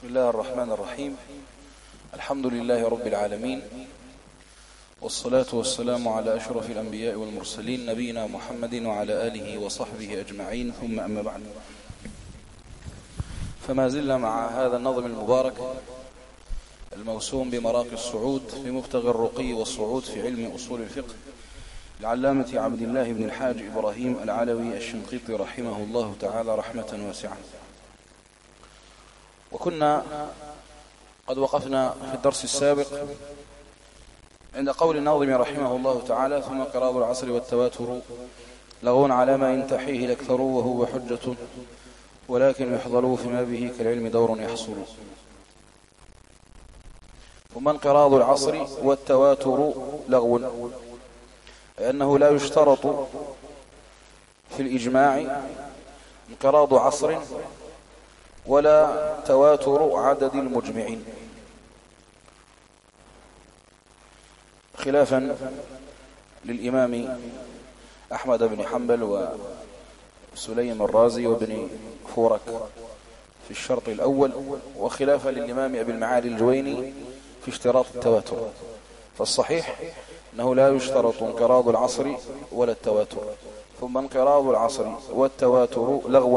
بسم الله الرحمن الرحيم. الحمد لله رب العالمين، والصلاة والسلام على أشرف الأنبياء والمرسلين نبينا محمد وعلى آله وصحبه أجمعين، ثم أما بعد. فما زلنا مع هذا النظم المبارك الموسوم بمراقي الصعود في مبتغى الرقي والصعود في علم أصول الفقه العلامة عبد الله بن الحاج إبراهيم العلوي الشنقيطي رحمه الله تعالى رحمة واسعة. وكنا قد وقفنا في الدرس السابق عند قول الناظم رحمه الله تعالى: ثم قراءة العصر والتواتر لغون على ما ينتحيه الأكثر وهو حجة، ولكن يحضر فيما به كالعلم دور يحصل. ثم انقراض العصر والتواتر لغو، لأنه لا يشترط في الإجماع انقراض عصر ولا تواتر عدد المجمعين، خلافا للإمام أحمد بن حنبل وسليم الرازي وابن فورك في الشرط الأول، وخلافا للإمام أبي المعالي الجويني في اشتراط التواتر. فالصحيح أنه لا يشترط انقراض العصر ولا التواتر. ثم انقراض العصر والتواتر لغو،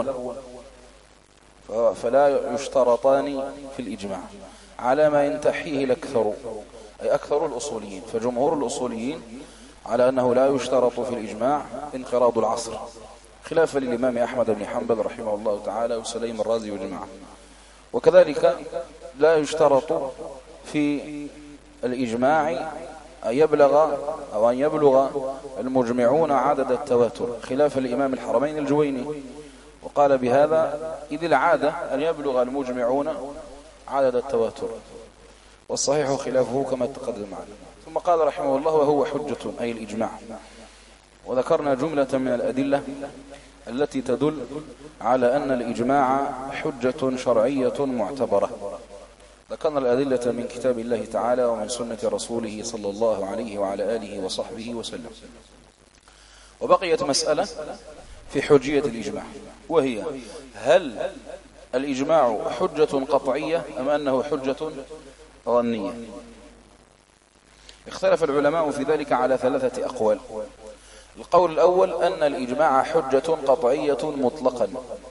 فلا يشترطان في الإجماع على ما ينتحيه الأكثر، أي أكثر الأصوليين. فجمهور الأصوليين على أنه لا يشترط في الإجماع انقراض العصر، خلافا للإمام أحمد بن حنبل رحمه الله تعالى وسليم الرازي وجماعة. وكذلك لا يشترط في الإجماع أن يبلغ المجمعون عدد التواتر، خلافا للإمام الحرمين الجويني، وقال بهذا: إذ العادة أن يبلغ المجمعون عدد التواتر، والصحيح خلافه كما تقدم معنا. ثم قال رحمه الله: وهو حجة، أي الإجماع. وذكرنا جملة من الأدلة التي تدل على أن الإجماع حجة شرعية معتبرة. ذكرنا الأدلة من كتاب الله تعالى ومن سنة رسوله صلى الله عليه وعلى آله وصحبه وسلم. وبقيت مسألة في حجية الإجماع، وهي: هل الإجماع حجة قطعية أم أنه حجة ظنية؟ اختلف العلماء في ذلك على 3 أقوال. القول الأول أن الإجماع حجة قطعية مطلقا،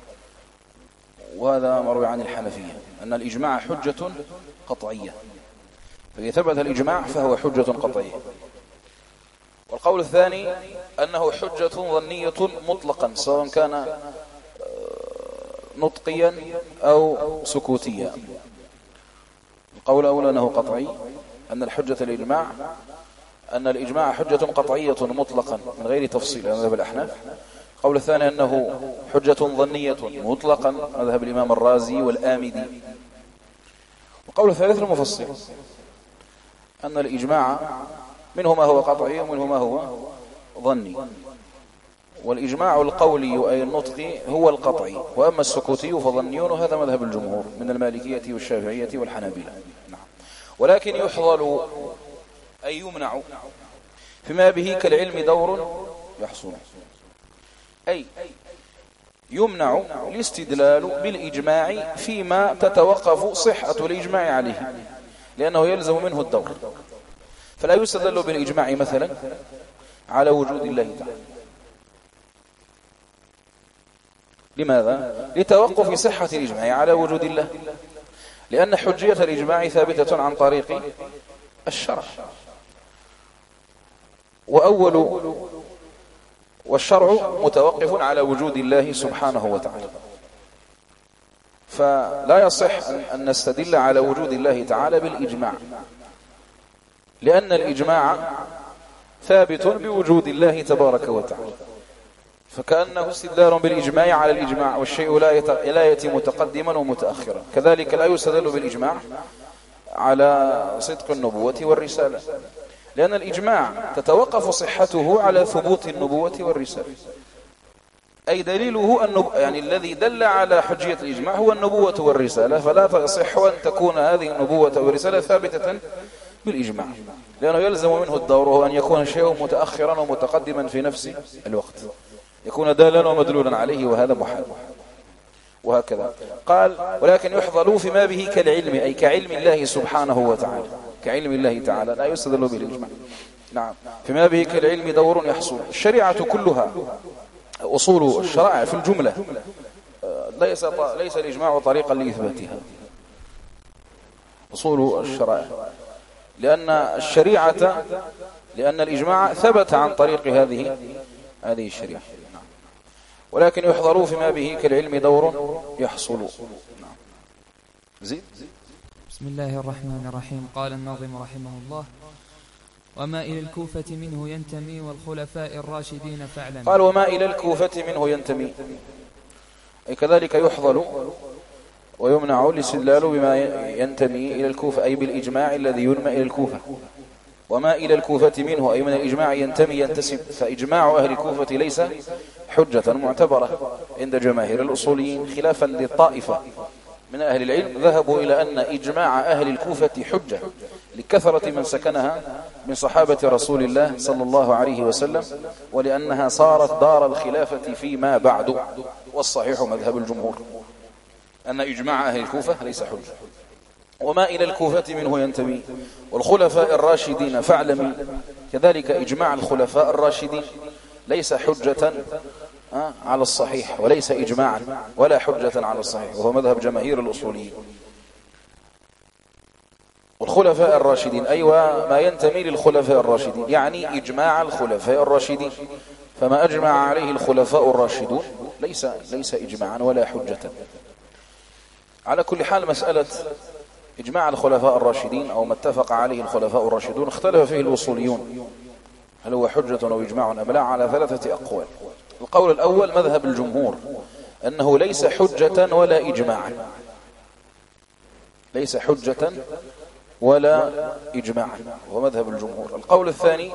وهذا مروي عن الحنفية أن الإجماع حجة قطعية، فإذا ثبت الإجماع فهو حجة قطعية. والقول الثاني أنه حجة ظنية مطلقا، سواء كان نطقيا أو سكوتيا. القول الأول أنه قطعي، أن الحجة الإجماع، أن الإجماع حجة قطعية مطلقا من غير تفصيل، هذا مذهب الأحناف. القول الثاني أنه حجة ظنية مطلقا، مذهب الإمام الرازي والآمدي. القول الثالث المفصل، أن الإجماع منه ما هو قطعي ومنه ما هو ظني. والإجماع القولي أي النطقي هو القطعي، وأما السكوتي فظني، وهذا مذهب الجمهور من المالكية والشافعية والحنابلة. ولكن يحضل أي يمنع فيما به كالعلم دور يحصل، أي يمنع الاستدلال بالإجماع فيما تتوقف صحة الإجماع عليه، لأنه يلزم منه الدور. فلا يستدل بالإجماع مثلا على وجود الله تعالى. لماذا؟ لتوقف صحة الإجماع على وجود الله، لأن حجية الإجماع ثابتة عن طريق الشرع، والشرع متوقف على وجود الله سبحانه وتعالى. فلا يصح أن نستدل على وجود الله تعالى بالإجماع، لأن الإجماع ثابت بوجود الله تبارك وتعالى، فكأنه استدلال بالإجماع على الإجماع، والشيء لا يأتي متقدما ومتأخرا. كذلك لا يستدل بالإجماع على صدق النبوة والرسالة، لأن الإجماع تتوقف صحته على ثبوت النبوة والرسالة، أي دليله يعني الذي دل على حجية الإجماع هو النبوة والرسالة، فلا تصح أن تكون هذه النبوة والرسالة ثابتة بالإجماع، لأنه يلزم منه الدور، وهو أن يكون الشيء متأخرا ومتقدما في نفس الوقت، يكون دالا ومدلولا عليه، وهذا محال. وهكذا. قال ولكن يحظى فيما به كالعلم، أي كعلم الله سبحانه وتعالى، كعلم الله تعالى لا يستدل به الإجماع. نعم، فيما به كالعلم دور يحصل. الشريعة كلها، أصول الشرائع في الجملة ليس الإجماع طريقا لإثباتها، أصول الشرائع، لأن الشريعة، لأن الإجماع ثبت عن طريق هذه الشريعة. ولكن يحضر فيما به كالعلم دور يحصل. زيد. بسم الله الرحمن الرحيم. قال الناظم رحمه الله: وما إلى الكوفة منه ينتمي والخلفاء الراشدين فاعلم. قال وما إلى الكوفة منه ينتمي، أي كذلك يحضر ويمنع الاستدلال بما ينتمي إلى الكوفة، أي بالإجماع الذي ينمى إلى الكوفة. وما إلى الكوفة منه أي من الإجماع ينتسب، فإجماع أهل الكوفة ليس حجة معتبرة عند جماهير الأصوليين، خلافا للطائفة من أهل العلم ذهبوا إلى أن إجماع أهل الكوفة حجة لكثرة من سكنها من صحابة رسول الله صلى الله عليه وسلم، ولأنها صارت دار الخلافة فيما بعد. والصحيح مذهب الجمهور أن إجماع أهل الكوفة ليس حجة. وما إلى الكوفة منه ينتمي والخلفاء الراشدين فاعلمي، كذلك إجماع الخلفاء الراشدين ليس حجة على الصحيح، وليس إجماعا ولا حجة على الصحيح، وهو مذهب جماهير الأصوليين. والخلفاء الراشدين أيوة ما ينتمي للخلفاء الراشدين، يعني إجماع الخلفاء الراشدين، فما أجمع عليه الخلفاء الراشدون ليس إجماعا ولا حجة. على كل حال مسألة إجماع الخلفاء الراشدين أو ما اتفق عليه الخلفاء الراشدون اختلف فيه الأصوليون، هل هو حجة أو إجماع أم لا، على 3 أقوال. القول الأول مذهب الجمهور أنه ليس حجة ولا إجماعا، ليس حجة ولا إجماعا، وهو مذهب الجمهور. القول الثاني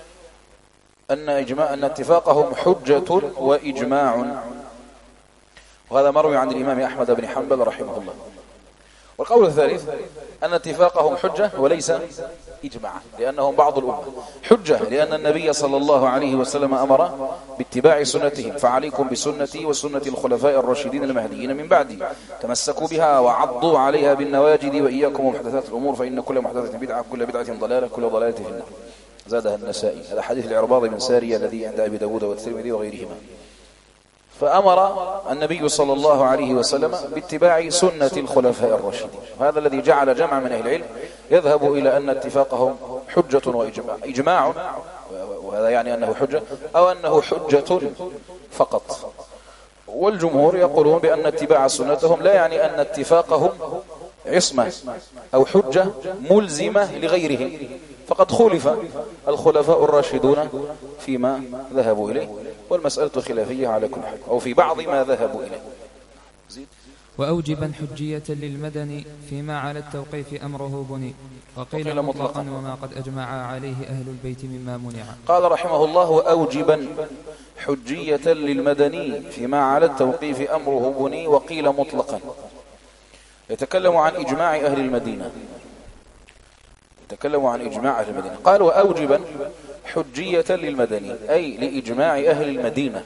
أن اتفاقهم حجة وإجماع، وهذا مروي عن الإمام أحمد بن حنبل رحمه الله. والقول الثالث أن اتفاقهم حجة وليس إجماعا، لأنهم بعض الأمة. حجة لأن النبي صلى الله عليه وسلم أمر باتباع سنتهم، فعليكم بسنتي وسنة الخلفاء الراشدين المهديين من بعدي، تمسكوا بها وعضوا عليها بالنواجذ، وإياكم ومحدثات الأمور فإن كل محدثة بدعة، كل بدعة ضلالة، كل ضلالة في النار. زادها النسائي. هذا حديث العرباض بن سارية الذي عند أبي داود والترمذي وغيرهما. فأمر النبي صلى الله عليه وسلم باتباع سنة الخلفاء الراشدين، هذا الذي جعل جمع من أهل العلم يذهب إلى أن اتفاقهم حجة وإجماع، وهذا يعني أنه حجة أو أنه حجة فقط. والجمهور يقولون بأن اتباع سنتهم لا يعني أن اتفاقهم عصمة أو حجة ملزمة لغيرهم، فقد خولف الخلفاء الراشدون فيما ذهبوا إليه، والمسألة خلافية على كل حال، أو في بعض ما ذهبوا إليه. زيد. وأوجبا حجية للمدني فيما على التوقيف أمره بني، وقيل مطلقا وما قد أجمع عليه أهل البيت مما منع. قال رحمه الله: وأوجبا حجية للمدني فيما على التوقيف أمره بني، وقيل مطلقا. يتكلم عن إجماع أهل المدينة، يتكلم عن إجماع أهل المدينة. قال: وأوجبا حجية للمدني، أي لإجماع أهل المدينة،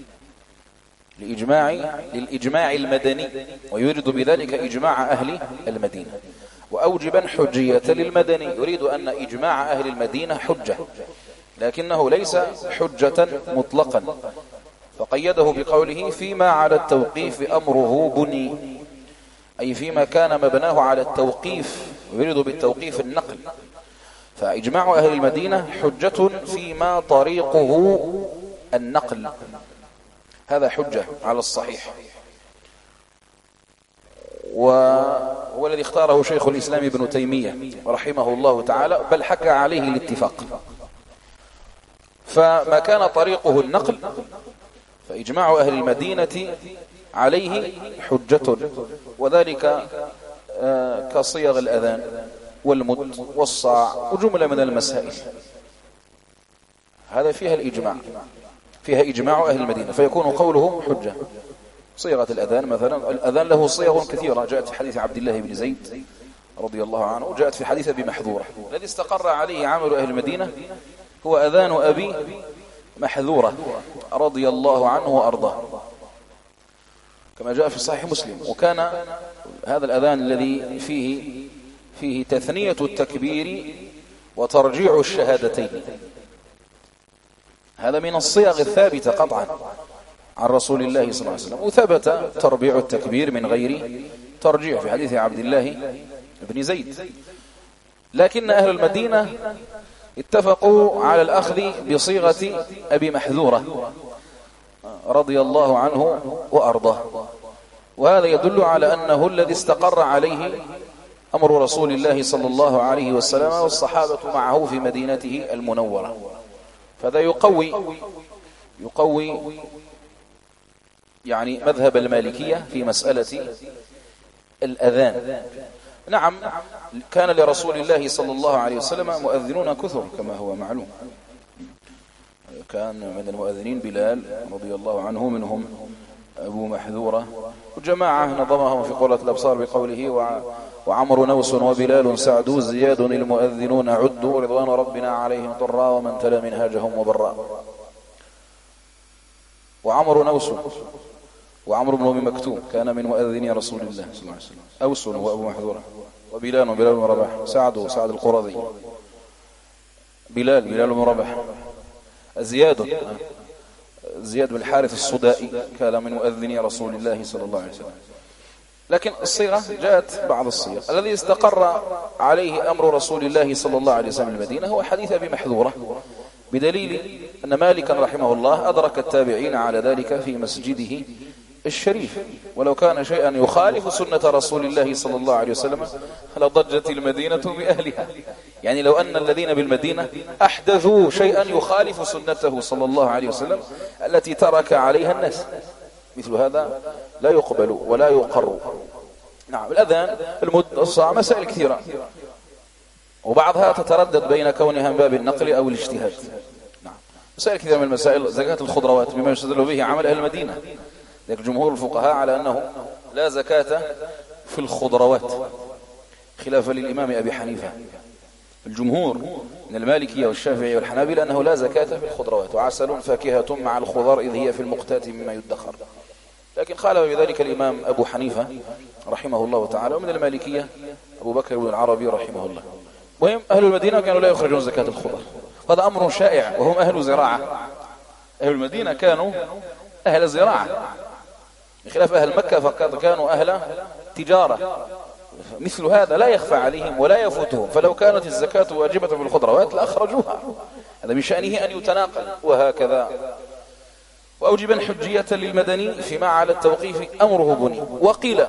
للإجماع المدني، ويريد بذلك إجماع أهل المدينة. وأوجبا حجية للمدني يريد أن إجماع أهل المدينة حجة، لكنه ليس حجة مطلقا، فقيده بقوله: فيما على التوقيف أمره بني، أي فيما كان مبناه على التوقيف، ويريد بالتوقيف النقل. فإجماع أهل المدينة حجة فيما طريقه النقل، هذا حجة على الصحيح، وهو الذي اختاره شيخ الإسلام ابن تيمية رحمه الله تعالى، بل حكى عليه الاتفاق. فما كان طريقه النقل فإجماع أهل المدينة عليه حجة، وذلك كصيغ الأذان والمد والصاع وجملة من المسائل، هذا فيها الإجماع، فيها إجماع أهل المدينة، فيكون قوله حجة. صيغة الأذان مثلا، الأذان له صيغ كثيرة، جاءت في حديث عبد الله بن زيد رضي الله عنه، وجاءت في حديث أبي محذورة. الذي استقر عليه عمل أهل المدينة هو أذان أبي محذورة رضي الله عنه وأرضاه. كما جاء في صحيح مسلم. وكان هذا الأذان الذي فيه تثنية التكبير وترجيع الشهادتين، هذا من الصيغ الثابتة قطعا عن رسول الله صلى الله عليه وسلم. وثبت تربيع التكبير من غير ترجيع في حديث عبد الله بن زيد. لكن أهل المدينة اتفقوا على الأخذ بصيغة أبي محذورة رضي الله عنه وأرضاه، وهذا يدل على أنه الذي استقر عليه أمر رسول الله صلى الله عليه وسلم والصحابة معه في مدينته المنورة. فهذا يقوي يعني مذهب المالكية في مسألة الأذان. نعم، كان لرسول الله صلى الله عليه وسلم مؤذنون كثر كما هو معلوم. كان من المؤذنين بلال رضي الله عنه، منهم أبو محذورة، وجماعة نظمهم في قرة الأبصار بقوله وعمر نوس وبلال سعد زياد المؤذنون عدوا رضوان ربنا عليهم طرا ومن تلا منهاجهم وبراء. وعمر نوس وعمر بن أم مكتوم كان من مؤذني رسول الله صلى الله عليه وسلم. أوس وأبو محذورة وبلال بن رباح، سعد القرظي، بلال بن رباح، زياد بن الحارث الصدائي كان من مؤذني رسول الله صلى الله عليه وسلم. لكن الصيغة جاءت بعض الصيغ. الذي استقر عليه أمر رسول الله صلى الله عليه وسلم المدينة هو حديث أبي محذورة، بدليل أن مالكا رحمه الله أدرك التابعين على ذلك في مسجده الشريف. ولو كان شيئا يخالف سنة رسول الله صلى الله عليه وسلم لضجت المدينة بأهلها. يعني لو أن الذين بالمدينة أحدثوا شيئا يخالف سنته صلى الله عليه وسلم التي ترك عليها الناس، مثل هذا لا يقبل ولا يقر. نعم، الأذان، المدة، الصاع، مسائل كثيرة، وبعضها تتردد بين كونها من باب النقل أو الاجتهاد. نعم، مسائل كثيرة من المسائل. زكاة الخضروات مما يستدل به عمل أهل المدينة، لكن جمهور الفقهاء على أنه لا زكاة في الخضروات، خلافا للإمام أبي حنيفة. الجمهور من المالكية والشافعية والحنابلة أنه لا زكاة في الخضروات، وعسل فاكهة مع الخضار إذ هي في المقتات مما يدخر. لكن خالف بذلك الإمام أبو حنيفة رحمه الله تعالى، ومن المالكية أبو بكر بن العربي رحمه الله. وهم أهل المدينة كانوا لا يخرجون زكاة الخضر، هذا أمر شائع، وهم أهل زراعة. أهل المدينة كانوا أهل زراعة، بخلاف أهل مكة فقد كانوا أهل تجارة. مثل هذا لا يخفى عليهم ولا يفوتهم، فلو كانت الزكاة واجبة في الخضروات لأخرجوها، هذا من شأنه أن يتناقل. وهكذا. وأوجبا حجية للمدني فيما على التوقيف أمره بني. وقيل،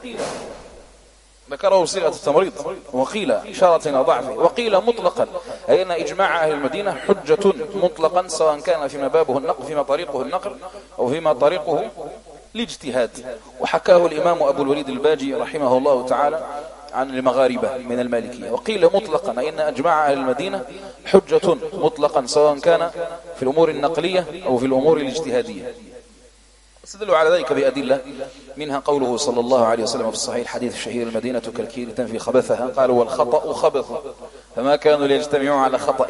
ذكره صيغة التمريض، وقيل إشارة إلى ضعفه، وقيل مطلقا، أي أن إجماع أهل المدينة حجة مطلقا، سواء كان فيما بابه النقل، فيما طريقه النقل، أو فيما طريقه الاجتهاد. وحكاه الإمام أبو الوليد الباجي رحمه الله تعالى عن المغاربة من المالكية. وقيل مطلقا، أي أن أجماع أهل المدينة حجة مطلقا، سواء كان في الأمور النقلية أو في الأمور الاجتهادية. استدلوا على ذلك بأدلة، منها قوله صلى الله عليه وسلم في الصحيح الحديث الشهير: المدينة كالكير تنفي خبثها. قالوا: والخطأ خبث، فما كانوا ليجتمعوا على خطأ.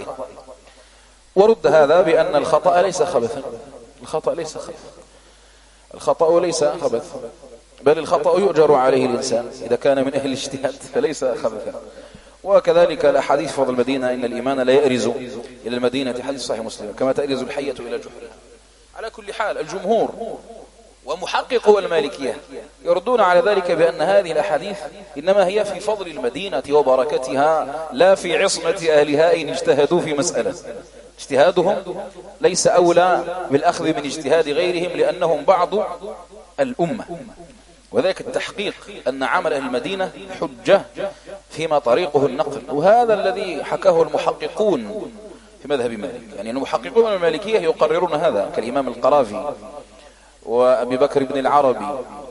ورد هذا بأن الخطأ ليس خبثا، الخطأ ليس خبث، الخطأ ليس خبث، بل الخطأ يؤجر عليه الإنسان إذا كان من أهل الاجتهاد، فليس خبثا. وكذلك الأحاديث في فضل المدينة: إن الإيمان لا يأرز إلى المدينة، حديث صحيح مسلم، كما تأرز الحية إلى جحرها. على كل حال، الجمهور ومحققوا المالكية يردون على ذلك بأن هذه الأحاديث إنما هي في فضل المدينة وبركتها، لا في عصمة أهلها إن اجتهدوا في مسألة. اجتهادهم ليس أولى بالأخذ من اجتهاد غيرهم، لأنهم بعض الأمة. وذلك التحقيق أن عمل أهل المدينة حجة فيما طريقه النقل، وهذا الذي حكاه المحققون في مذهب مالك. يعني المحققون من المالكية يقررون هذا، كالإمام القرافي وأبي بكر بن العربي،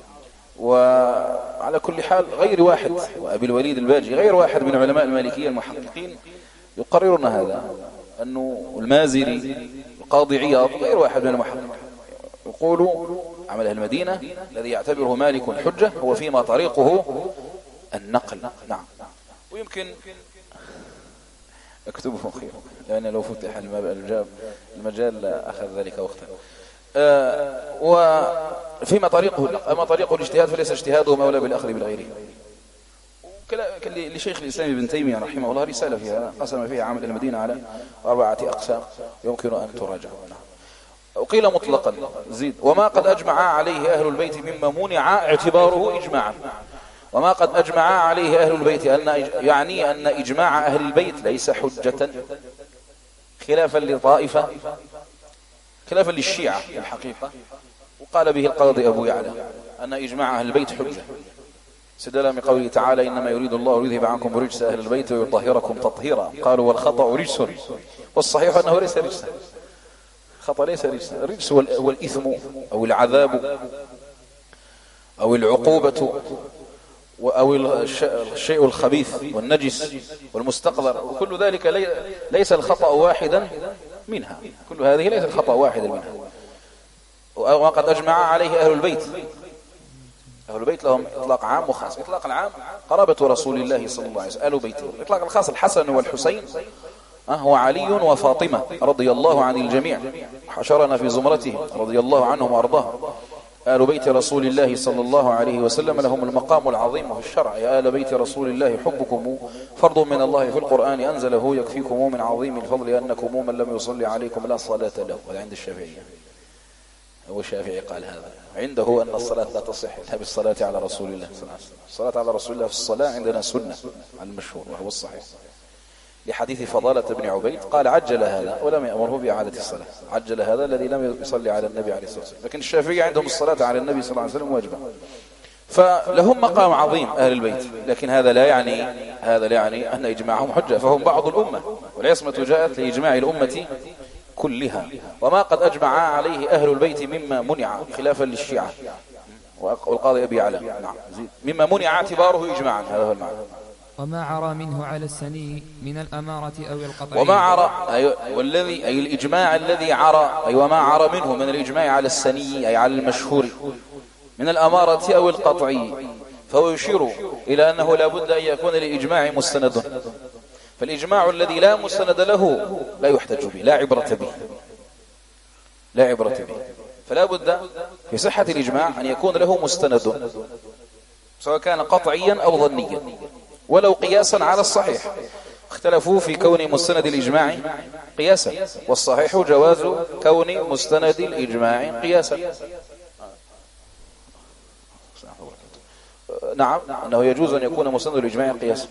وعلى كل حال غير واحد، وأبي الوليد الباجي، غير واحد من علماء المالكية المحققين يقررون هذا. أنه المازري، القاضي عياض، غير واحد من المحققين يقولوا عمل أهل المدينة الذي يعتبره مالك حجة هو فيما طريقه النقل. نعم. ويمكن اكتبه خير، لأن لو فتح المجال أخذ ذلك وقتا. وفيما طريقه، أما طريقه الاجتهاد فليس اجتهاده مولى بالأخذ بالغيره. لشيخ الإسلام ابن تيمية رحمه الله رسالة فيها قسم فيها عمل المدينة على 4 أقسام يمكن أن تراجع. وقيل مطلقا زيد: وما قد أجمع عليه أهل البيت مما منع اعتباره إجماعا. وما قد أجمع عليه أهل البيت يعني أن إجماع أهل البيت ليس حجة، خلافا لطائفة، خلافا للشيعة في الحقيقة. وقال به القاضي أبو يعلى أن إجماع أهل البيت حجة، استدل من قوله تعالى: إنما يريد الله ليذهب عنكم رجس أهل البيت ويطهركم تطهيرا. قالوا: والخطأ رجس، والصحيح أنه ليس رجسا. خطأ ليس رجسا، الرجس هو الإثم أو العذاب أو العقوبة أو الشيء الخبيث والنجس والمستقذر، وكل ذلك ليس الخطأ واحدا منها، كل هذه ليس الخطأ واحدا منها. وقد أجمع عليه أهل البيت. أهل البيت لهم إطلاق عام وخاص. إطلاق العام قرابة رسول الله صلى الله عليه وسلم أهل بيته. الإطلاق الخاص الحسن والحسين هو علي وفاطمة رضي الله عن الجميع، حشرنا في زمرته رضي الله عنهم وأرضاهم. آل بيت رسول الله صلى الله عليه وسلم لهم المقام العظيم في الشرع. يا آل بيت رسول الله حبكم فرض من الله في القرآن أنزله يكفيكم من عظيم الفضل أنكم من لم يصلي عليكم لا صلاة له. وهذا عند الشافعية، هو الشافعي قال هذا عنده، أن الصلاة لا تصح إلا بالصلاة على رسول الله صلى الله عليه وسلم. الصلاة على رسول الله في الصلاة عندنا سنة على المشهور وهو الصحيح، لحديث فضالة بن عبيد قال: عجل هذا ولم يأمره بإعادة الصلاة. عجل هذا الذي لم يصلي على النبي عليه الصلاة والسلام. لكن الشافعية عندهم الصلاة على النبي صلى الله عليه وسلم واجبة، فلهم مقام عظيم أهل البيت. لكن هذا لا يعني أن إجماعهم حجة، فهم بعض الأمة، والعصمة جاءت لإجماع الأمة كلها. وما قد أجمع عليه أهل البيت مما منع، خلافا للشيعة والقاضي أبي يعلى، نعم، مما منع اعتباره إجماعا، هذا هو المعنى. وما عرى منه على السني من الأمارة أو القطعية. وما عرى والذي أي الإجماع الذي عرى، أي وما عرى منه من الإجماع على السني أي على المشهور من الأمارة أو القطعي، فهو يشير إلى أنه لا بد أن يكون للإجماع مستند. فالإجماع الذي لا مستند له لا يحتج به، لا عبرة به. فلا بد في صحة الإجماع أن يكون له مستند، سواء كان قطعيا أو ظنيا، ولو قياسا على الصحيح. اختلفوا في كون مستند الإجماع قياسا، والصحيح جواز كون مستند الإجماع قياسا. نعم، أنه يجوز أن يكون مستند الإجماع قياسا،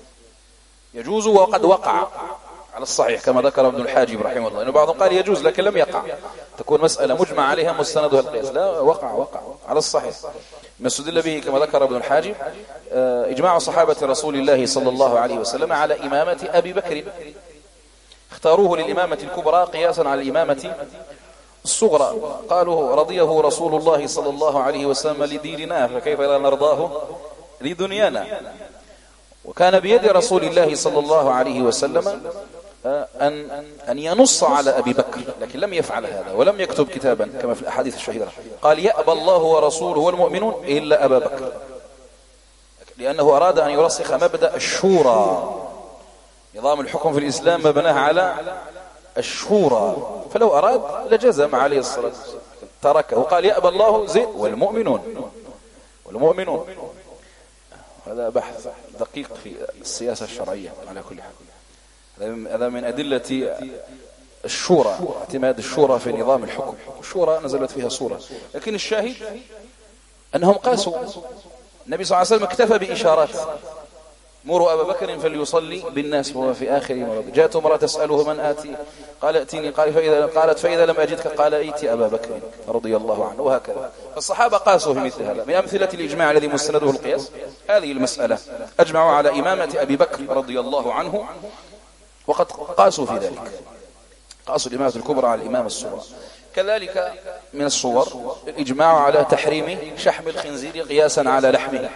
يجوز وقد وقع على الصحيح كما ذكر ابن الحاجب رحمه الله، إنه بعضهم قال يجوز لكن لم يقع، تكون مسألة مجمع عليها مستندها القياس. لا، وقع على الصحيح. ما استدل به كما ذكر ابن الحاجب إجماع صحابة رسول الله صلى الله عليه وسلم على إمامة أبي بكر، اختاروه للإمامة الكبرى قياسا على الإمامة الصغرى. قالوا: رضيه رسول الله صلى الله عليه وسلم لديننا فكيف لا نرضاه لدنيانا. وكان بيد رسول الله صلى الله عليه وسلم أن ينص على أبي بكر، لكن لم يفعل هذا ولم يكتب كتابا كما في الأحاديث الشهيرة. قال: يأبى الله ورسوله والمؤمنون إلا أبا بكر، لأنه أراد أن يرسخ مبدأ الشورى. نظام الحكم في الإسلام مبناه على الشورى، فلو أراد لجزم عليه الصلاة تركه. وقال: يأبى الله زين والمؤمنون. هذا بحث دقيق في السياسة الشرعية على كل حال. هذا من أدلة الشورى، اعتماد الشورى في نظام الحكم. الشورى نزلت فيها صورة، لكن الشاهد أنهم قاسوا. النبي صلى الله عليه وسلم اكتفى بإشارات: مروا أبا بكر فليصلي بالناس وهو في آخر مرض. جاءت امرأة تسأله: من آتي؟ قال: ائتني. قالت: فإذا لم أجدك قال: ائتي أبا بكر رضي الله عنه. وهكذا. فالصحابة قاسوا في مثل هذا. من أمثلة الإجماع الذي مستنده القياس هذه المسألة، أجمعوا على إمامة أبي بكر رضي الله عنه، وقد قاسوا في ذلك، قاسوا الإمامة الكبرى على الإمامة الصغرى. كذلك من الصور الإجماع على تحريم شحم الخنزير قياسا على لحمه.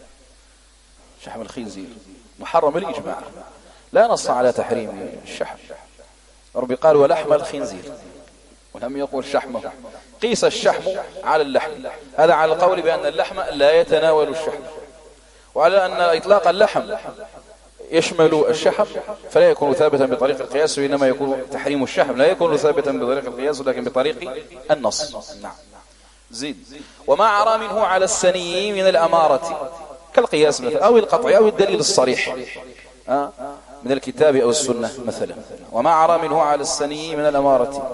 شحم الخنزير محرم الإجماع، لا نص على تحريم الشحم. ربي قال: ولحم الخنزير، ولم يقول شحمه. قيس الشحم على اللحم، هذا على القول بأن اللحم لا يتناول الشحم، وعلى أن إطلاق اللحم يشمل الشحم فلا يكون ثابتا بطريق القياس، وإنما يكون تحريم الشحم لا يكون ثابتا بطريق القياس ولكن بطريق النص. نعم. زيد. وما عرى منه على السني من الأمارة كالقياس مثلا أو القطع أو الدليل الصريح من الكتاب أو السنة مثلا. وما عرى منه على السني من الأمارة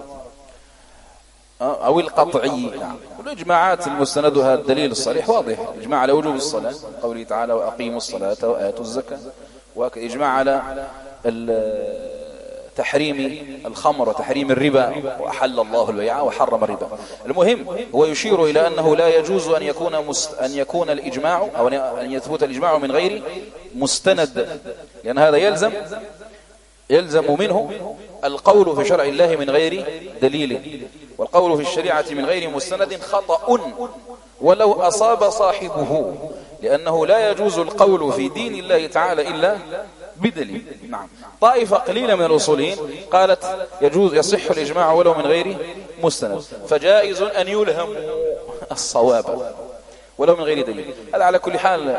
أو القطعي. نعم. والإجماعات المستندها الدليل الصريح واضح. إجماع على وجوب الصلاة قوله تعالى وأقيموا الصلاة وآتوا الزكاة، وإجماع على تحريم الخمر وتحريم الربا وأحل الله البيع وحرم الربا. المهم هو يشير إلى أنه لا يجوز أن يكون الإجماع أو أن يثبت الإجماع من غير مستند، لأن هذا يلزم منه القول في شرع الله من غير دليل، والقول في الشريعة من غير مستند خطأ ولو أصاب صاحبه، لأنه لا يجوز القول في دين الله تعالى إلا بدليل. نعم. طائفة قليلة من الأصوليين قالت يصح الإجماع ولو من غير مستند، فجائز أن يلهم الصواب ولو من غير دليل. هذا على كل حال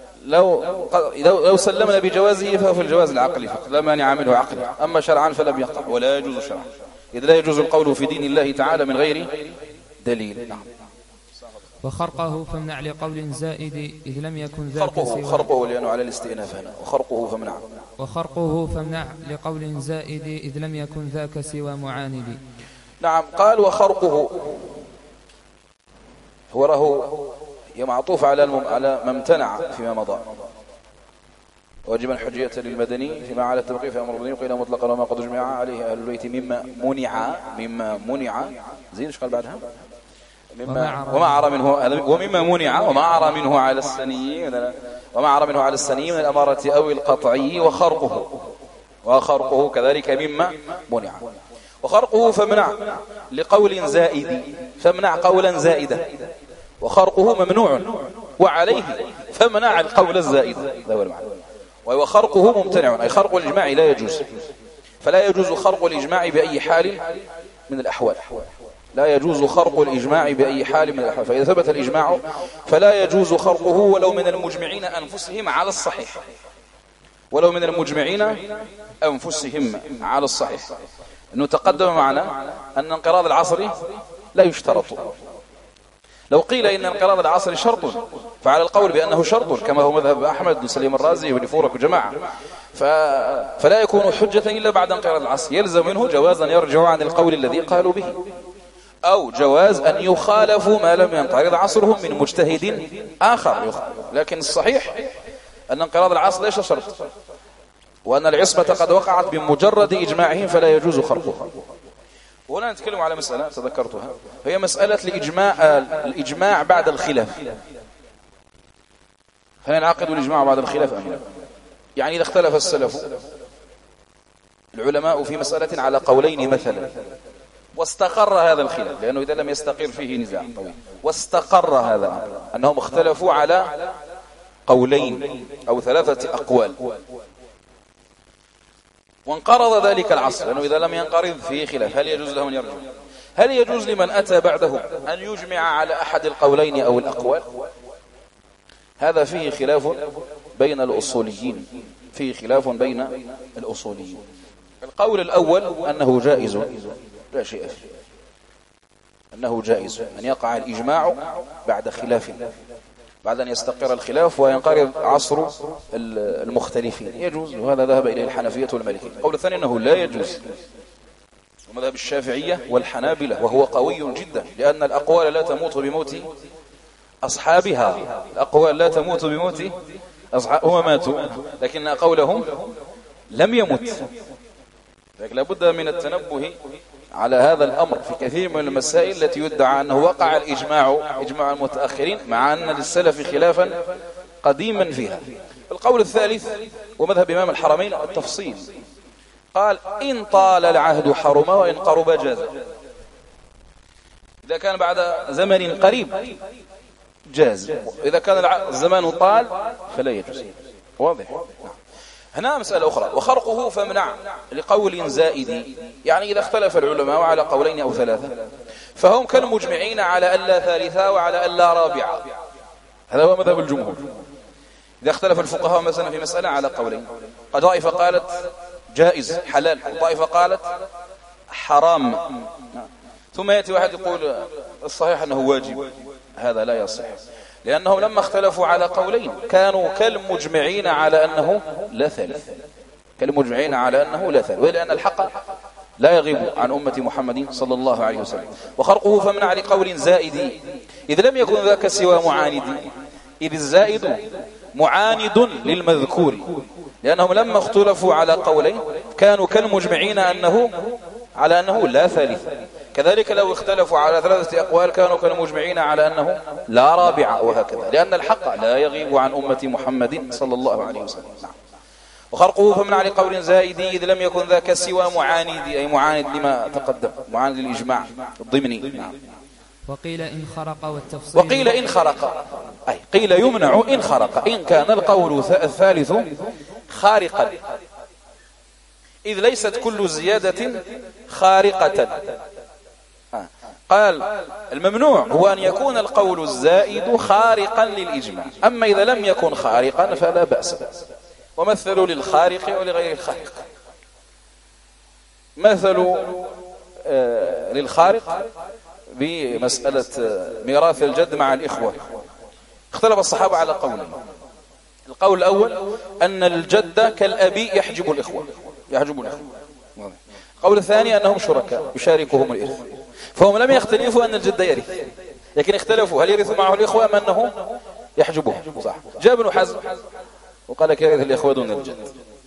لو سلمنا بجوازه فهو في الجواز العقلي فقط لا مانع منه عقلي، أما شرعا فلم يقع ولا يجوز شرعا، إذ لا يجوز القول في دين الله تعالى من غير دليل. نعم. وخرقه فامنع لقول زائد إذ لم يكن ذاك خرقه لأنه على الاستئناف هنا. وخرقه فامنع لقول زائد إذ لم يكن ذاك سوى معاند. نعم. قال وخرقه هو له معطوف على ما امتنع فيما مضى، واجبا حجية للمدني فيما على التوقيف أمر المدني وقيل مطلقا وما قد جمع عليه أهل البيت مما منع زين ايش قال بعدها وما عرى منه ومما منع وما عرى منه على السني من الأمارة أو القطعي. وخرقه كذلك مما منع. وخرقه فامنع لقول زائد، فامنع قولا زائدا، وخرقه ممنوع وعليه فمنع القول الزائد. وخرقه ممتنع أي خرق الإجماع لا يجوز، فلا يجوز خرق الإجماع بأي حال من الأحوال. لا يجوز خرق الإجماع بأي حال من الأحوال. فإذا ثبت الإجماع فلا يجوز خرقه ولو من المجمعين أنفسهم على الصحيح. أنه تقدم معنا أن انقراض العصر لا يشترط. لو قيل إن انقراض العصر شرط فعلى القول بأنه شرط كما هو مذهب أحمد بن سليم الرازي وابن فورك وجماعة، فلا يكون حجة إلا بعد انقراض العصر. يلزم منه جواز أن يرجعوا عن القول الذي قالوا به، أو جواز أن يخالفوا ما لم ينقرض عصرهم من مجتهد آخر. لكن الصحيح أن انقراض العصر ليس شرط، وأن العصمة قد وقعت بمجرد إجماعهم فلا يجوز خرقها. وهنا نتكلم على مسألة تذكرتها، هي مسألة الإجماع بعد الخلاف. هل ينعقد الإجماع بعد الخلاف أم لا؟ يعني إذا اختلف السلف العلماء في مسألة على قولين مثلا واستقر هذا الخلاف، لأنه إذا لم يستقر فيه نزاع طويل واستقر هذا الأمر أنهم اختلفوا على قولين أو 3 أقوال وانقرض ذلك العصر، لأنه إذا لم ينقرض فيه خلاف هل يجوز لهم أن يرجعوا؟ هل يجوز لمن أتى بعده أن يجمع على أحد القولين أو الأقوال؟ هذا فيه خلاف بين الأصوليين. القول الأول أنه جائز لا شيء فيه، أنه جائز أن يقع الإجماع بعد خلاف، بعد أن يستقر الخلاف وينقرض عصر المختلفين يجوز، وهذا ذهب إليه الحنفية والمالكية. القول الثاني أنه لا يجوز، ومذهب الشافعية والحنابلة، وهو قوي جدا، لأن الأقوال لا تموت بموت أصحابها. الأقوال لا تموت بموت أصحابها، ماتوا لكن قولهم لم يمت. لكن لابد من التنبه على هذا الأمر في كثير من المسائل التي يدعى أنه وقع إجماع المتأخرين، مع أن للسلف خلافا قديما فيها. القول الثالث ومذهب إمام الحرمين التفصيل، قال إن طال العهد حرم وإن قرب جاز. إذا كان بعد زمن قريب جاز، إذا كان الزمان طال فلا يجوز. واضح؟ هنا مسألة أخرى. وخرقه فامنع لقول زائد، يعني إذا اختلف العلماء على قولين أو 3 فهم كالمجمعين على ألا ثالثة وعلى ألا رابعة. هذا هو مذهب الجمهور. إذا اختلف الفقهاء مثلا في مسألة على قولين، طائفة قالت جائز حلال، وطائفة قالت حرام، ثم يأتي واحد يقول الصحيح أنه واجب، هذا لا يصح، لأنهم لما اختلفوا على قولين كانوا كالمجمعين على أنه لا ثالث، كالمجمعين على أنه لا ثالث، ولأن الحق لا يغيب عن أمة محمد صلى الله عليه وسلم. وخرقه فمنع لقول زائد إذ لم يكن ذاك سوى معاند، إذ الزائد معاند للمذكور، لأنهم لما اختلفوا على قولين كانوا كالمجمعين على أنه لا ثالث. كذلك لو اختلفوا على 3 أقوال كانوا كالمجمعين على أنه لا رابع، وهكذا، لأن الحق لا يغيب عن أمة محمد صلى الله عليه وسلم. نعم. وخرقه فمنع لقول زائد إذ لم يكن ذاك سوى معاند، أي معاند لما تقدم، معاند الإجماع الضمني. نعم. وقيل إن خرق والتفصيل، وقيل إن خرق، أي قيل يمنع إن خرق، إن كان القول الثالث خارقا، إذ ليست كل زيادة خارقة. قال الممنوع هو أن يكون القول الزائد خارقا للإجماع، أما إذا لم يكن خارقا فلا بأس. ومثلوا للخارق ولغير الخارق، مثلوا للخارق بمسألة ميراث الجد مع الإخوة. اختلف الصحابة على قولين، القول الأول أن الجد كالأبي يحجب الإخوة. القول الثاني أنهم شركاء يشاركهم الإرث، فهم لم يختلفوا أن الجد يرث، لكن اختلفوا هل يرث معه الإخوة أم أنه يحجبهم. صح. جاء ابن حزم وقال لك يرث الإخوة دون الجد،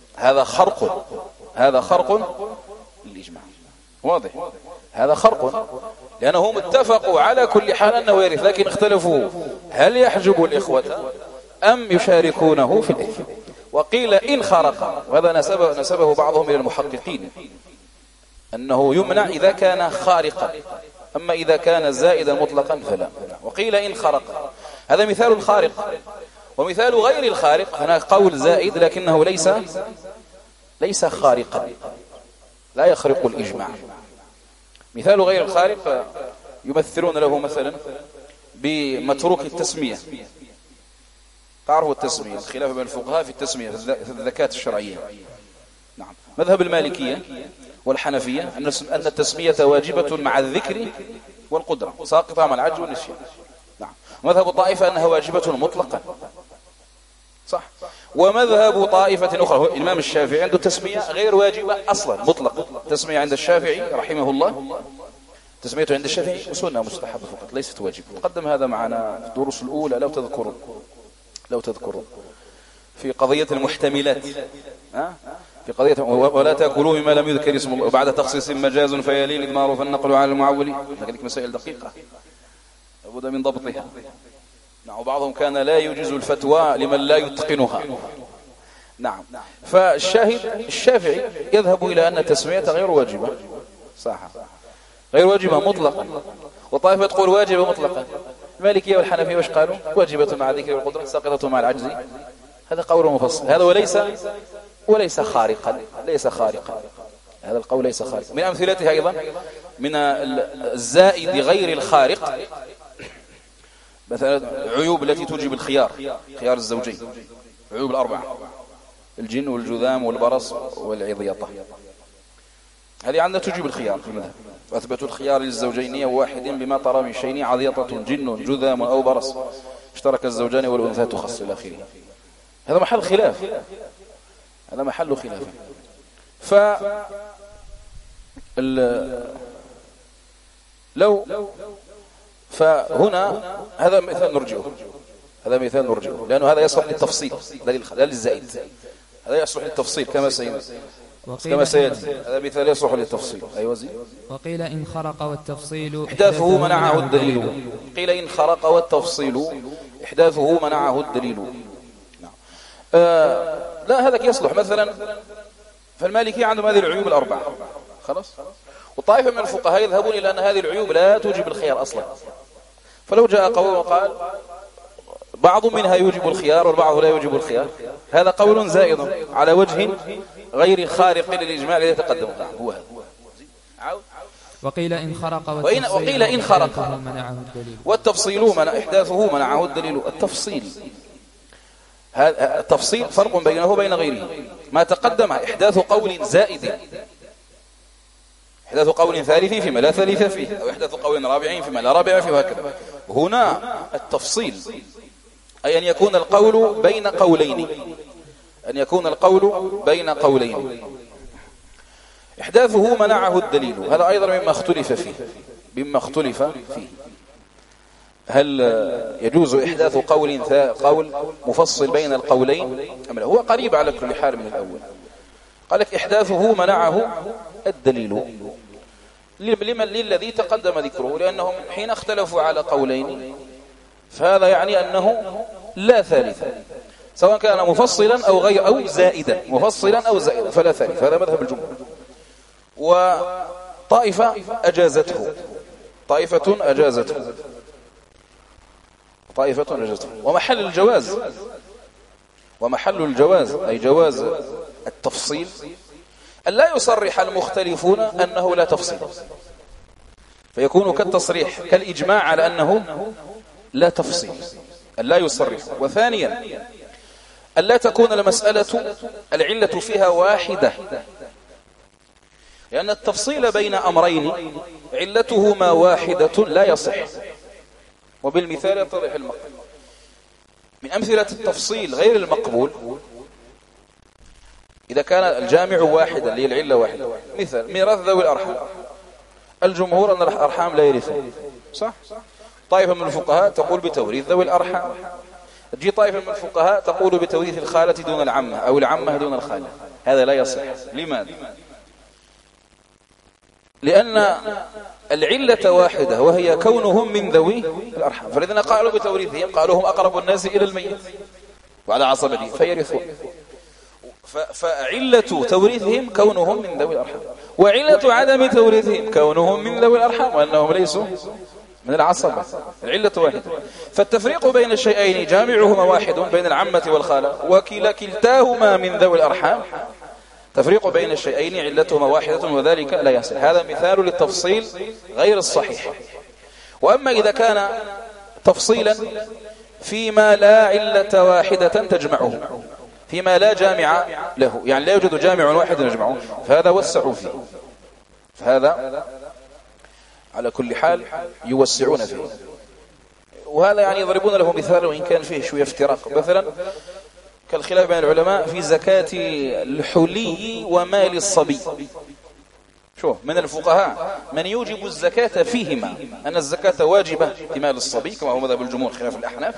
هذا خرق للإجماع، واضح، هذا خرق، لأنهم اتفقوا على كل حال أنه يرث، لكن اختلفوا هل يحجب الإخوة أم يشاركونه في الإرث. وقيل إن خرق، وهذا نسبه بعضهم إلى المحققين أنه يمنع إذا كان خارقا، أما إذا كان زائدا مطلقا فلا. وقيل إن خرق، هذا مثال الخارق. ومثال غير الخارق هنا قول زائد لكنه ليس خارقا، لا يخرق الإجماع. مثال غير الخارق يمثلون له مثلا بمتروك التسمية. تعرفوا التسمية، الخلاف بين الفقهاء في التسمية في الذكاة الشرعية. نعم. مذهب المالكية والحنفية أن التسمية واجبة مع الذكر والقدرة، ساقطة مع العجز والنسيان. نعم. مذهب الطائفة أنها واجبة مطلقا، صح. ومذهب طائفة أخرى هو الإمام الشافعي عنده تسمية غير واجبة أصلا مطلقا. تسمية عند الشافعي رحمه الله، تسميته عند الشافعي سنة مستحبة فقط، ليست واجبة. تقدم هذا معنا في الدروس الأولى لو تذكروا في قضية المحتملات، في قضية ولا تأكلوا مما لم يذكر اسم الله، وبعد تخصيص مجاز فيلين إضمار فالنقل على المعول. هذه مسائل دقيقة لابد من ضبطها. نعم. وبعضهم كان لا يجوز الفتوى لمن لا يتقنها. نعم. فالشاهد الشافعي يذهب إلى أن التسمية غير واجبة، صح، غير واجبة مطلقا، وطائفة تقول واجبة مطلقا. المالكية والحنفية وش قالوا؟ واجبة مع ذكر والقدرة، ساقطة مع العجز. هذا قول مفصل، هذا وليس خارقا، هذا القول ليس خارقا. من أمثلتها أيضا من الزائد غير الخارق مثلا عيوب التي توجب خيار الزوجين، عيوب الأربعة: الجن والجذام والبرص والعضيطة. هذه عندنا توجب الخيار في المذهب، وأثبتوا الخيار للزوجين واحد بما ترى من شيء: عضيطة، جن، جذام أو برص، اشترك الزوجان والأنثى تخص إلى آخره. هذا محل خلاف، فهنا هذا مثال نرجئه، لأنه هذا يصلح للتفصيل لا للزائد، هذا يصلح للتفصيل كما سيأتي. هذا مثال يصلح للتفصيل. أيوة زين. وقيل إن خرق والتفصيل إحداثه منعه الدليل. قيل إن خرق والتفصيل إحداثه منعه الدليل. نعم. لا هذا يصلح مثلا، فالمالكي عندهم هذه العيوب الأربعة، خلاص. وطائفة من الفقهاء يذهبون إلى أن هذه العيوب لا توجب الخيار أصلا، فلو جاء قول وقال بعض منها يوجب الخيار والبعض لا يوجب الخيار، هذا قول زائد على وجه غير خارق للإجماع الذي تقدم. هو هذا. وقيل إن خرق والتفصيل إحداثه منعه الدليل. التفصيل هذا التفصيل فرق بينه وبين غيره. ما تقدم إحداث قول زائد، إحداث قول ثالث فيما لا ثالث فيه، أو إحداث قول رابع فيما لا رابع فيه، وهكذا. هنا التفصيل أي أن يكون القول بين قولين، أن يكون القول بين قولين. إحداثه منعه الدليل، هذا أيضا مما اختلف فيه. هل يجوز إحداث قول مفصل بين القولين أم لا؟ هو قريب على كل حال من الأول. قال لك إحداثه منعه الدليل للذي تقدم ذكره، لأنهم حين اختلفوا على قولين فهذا يعني أنه لا ثالث، سواء كان مفصلا أو غير أو زائدا، مفصلا أو زائدا فلا ثالث. هذا مذهب الجمهور. وطائفة أجازته، طائفة أجازته. ومحل الجواز أي جواز التفصيل أن لا يصرح المختلفون أنه لا تفصيل، فيكون كالتصريح كالإجماع على أنه لا تفصيل، أن لا يصرح. وثانيا أن لا تكون المسألة العلة فيها واحدة، لأن التفصيل بين أمرين علتهما واحدة لا يصح. وبالمثال يتضح المقبول. من أمثلة التفصيل غير المقبول إذا كان الجامع واحدا للعلة واحدة. مثال ميراث ذوي الأرحام، الجمهور أن الأرحام لا يرثون، صح؟ طائفة من الفقهاء تقول بتوريث ذوي الأرحام، تجي طائفة من الفقهاء تقول بتوريث الخالة دون العمة أو العمة دون الخالة. هذا لا يصح. لماذا؟ لأن العلة واحدة وهي كونهم من ذوي الأرحام، فالذين قالوا بتوريثهم قالوا هم أقرب الناس إلى الميت وعلى عصبته فيرثون. فعلة توريثهم كونهم من ذوي الأرحام، وعلة عدم توريثهم كونهم من ذوي الأرحام وأنهم ليسوا من العصبة. العلة واحدة. فالتفريق بين الشيئين جامعهما واحد بين العمة والخالة، وكلتاهما من ذوي الأرحام. تفريق بين الشيئين علتهما واحدة وذلك لا يصح. هذا مثال للتفصيل غير الصحيح. وأما إذا كان تفصيلا فيما لا علة واحدة تجمعه، فيما لا جامع له، يعني لا يوجد جامع واحد يجمعه، فهذا وسعوا فيه، فهذا على كل حال يوسعون فيه. وهذا يعني يضربون له مثال وإن كان فيه شوية افتراق. مثلا كالخلاف بين العلماء في زكاة الحلي ومال الصبي. شو من الفقهاء من يوجب الزكاة فيهما، أن الزكاة واجبة في مال الصبي كما هو مذهب الجمهور خلاف الأحناف،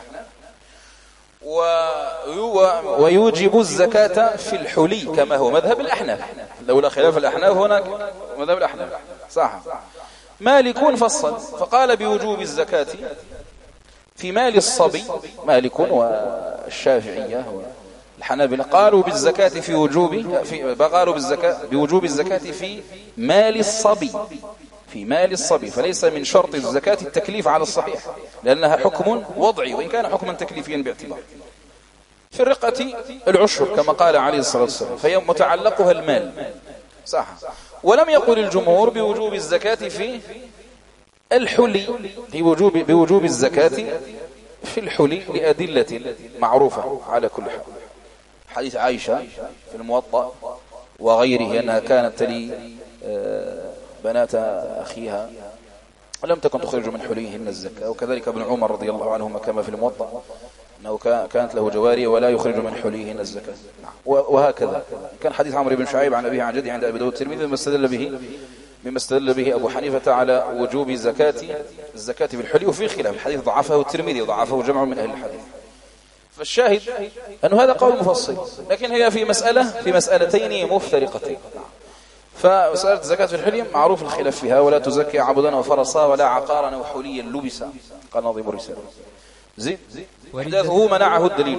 ويوجب الزكاة في الحلي كما هو مذهب الأحناف. لولا خلاف الأحناف هناك مذهب الأحناف صح. مالك فصل فقال بوجوب الزكاة في مال الصبي، مالك والشافعية والحنابلة قالوا بالزكاة قالوا بوجوب الزكاة في مال الصبي، في مال الصبي. فليس من شرط الزكاة التكليف على الصحيح، لأنها حكم وضعي وإن كان حكما تكليفيا باعتبار. في الرقة العشر كما قال عليه الصلاة والسلام، فهي متعلقها المال صح. ولم يقل الجمهور بوجوب الزكاة في الحلي، بوجوب الزكاة في الحلي لأدلة معروفة على كل حال. حديث عائشة في الموطأ وغيره أنها كانت تلي بنات أخيها ولم تكن تخرج من حليهن الزكاة، وكذلك ابن عمر رضي الله عنهما كما في الموطأ أنه كانت له جواري ولا يخرج من حليهن الزكاة. وهكذا كان حديث عمرو بن شعيب عن أبيه عن جده عند أبي داود الترمذي مما استدل به أبو حنيفة على وجوب الزكاة بالحلي. وفي خلاف الحديث ضعفه الترمذي وضعفه جمع من أهل الحديث. فالشاهد أن هذا قول مفصل، لكن هي في مسألتين مفترقتين. فمسألة الزكاة في الحلي معروف الخلاف فيها، ولا تزكي عبدا وفرسا ولا عقارا وحليا لبسا، قال ناظم الرسالة. زيد إحداثه منعه الدليل.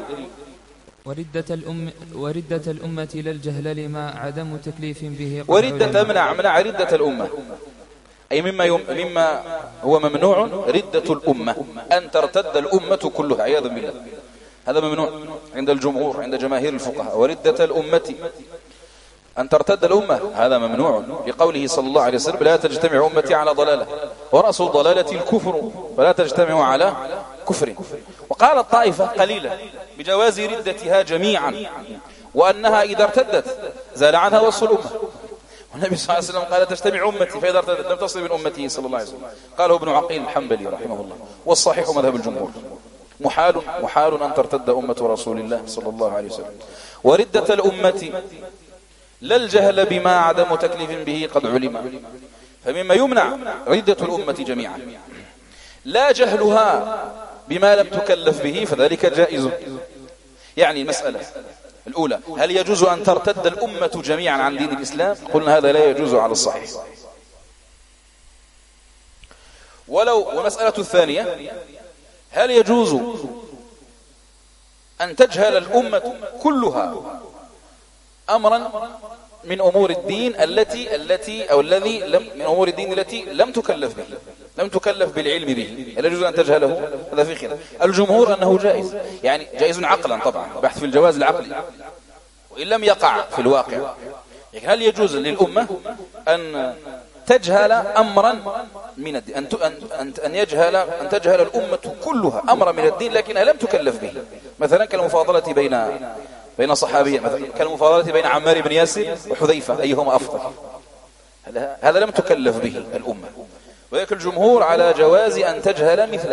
وردة الأمة لا الجهل لما عدم تكليف به. وردة منع ردة الأمة، أي مما هو ممنوع ردة الأمة، أن ترتد الأمة كلها عياذا بالله. هذا ممنوع عند الجمهور عند جماهير الفقهاء. وردة الأمة أن ترتد الأمة هذا ممنوع، لقوله صلى الله عليه وسلم لا تجتمع أمتي على ضلالة ورأس الضلالة الكفر، فلا تجتمع على كفر. وقال الطائفة قليلة بجواز ردتها جميعا، وأنها إذا ارتدت زال عنها وصل الأمة. والنبي صلى الله عليه وسلم قال تجتمع أمتي فإذا ارتدت لم تصل من أمته صلى الله عليه وسلم. قاله ابن عقيل الحنبلي رحمه الله. والصحيح مذهب الجمهور، محال أن ترتد أمة رسول الله صلى الله عليه وسلم. وردة الأمة لا الجهل بما عدم تكليف به قد علم، فمما يمنع ردة الأمة جميعا لا جهلها بما لم تكلف به فذلك جائز. يعني المسألة الأولى، هل يجوز أن ترتد الأمة جميعا عن دين الإسلام؟ قلنا هذا لا يجوز على الصحيح. والمسألة الثانية، هل يجوز أن تجهل الأمة كلها أمرا من أمور الدين من أمور الدين التي لم تكلف بالعلم به؟ هل يجوز أن تجهله؟ هذا في خلاف. الجمهور أنه جائز، يعني جائز عقلا طبعا، بحث في الجواز العقلي وإن لم يقع في الواقع. يعني هل يجوز للأمة أن تجهل أمرا من الدين، أن تجهل الأمة كلها أمرا من الدين لكنها لم تكلف به؟ مثلا كالمفاضلة بين صحابيين، مثلا كالمفاضلة بين عمار بن ياسر وحذيفة أيهما أفضل، هذا لم تكلف به الأمة. وذلك الجمهور على جواز أن تجهل مثل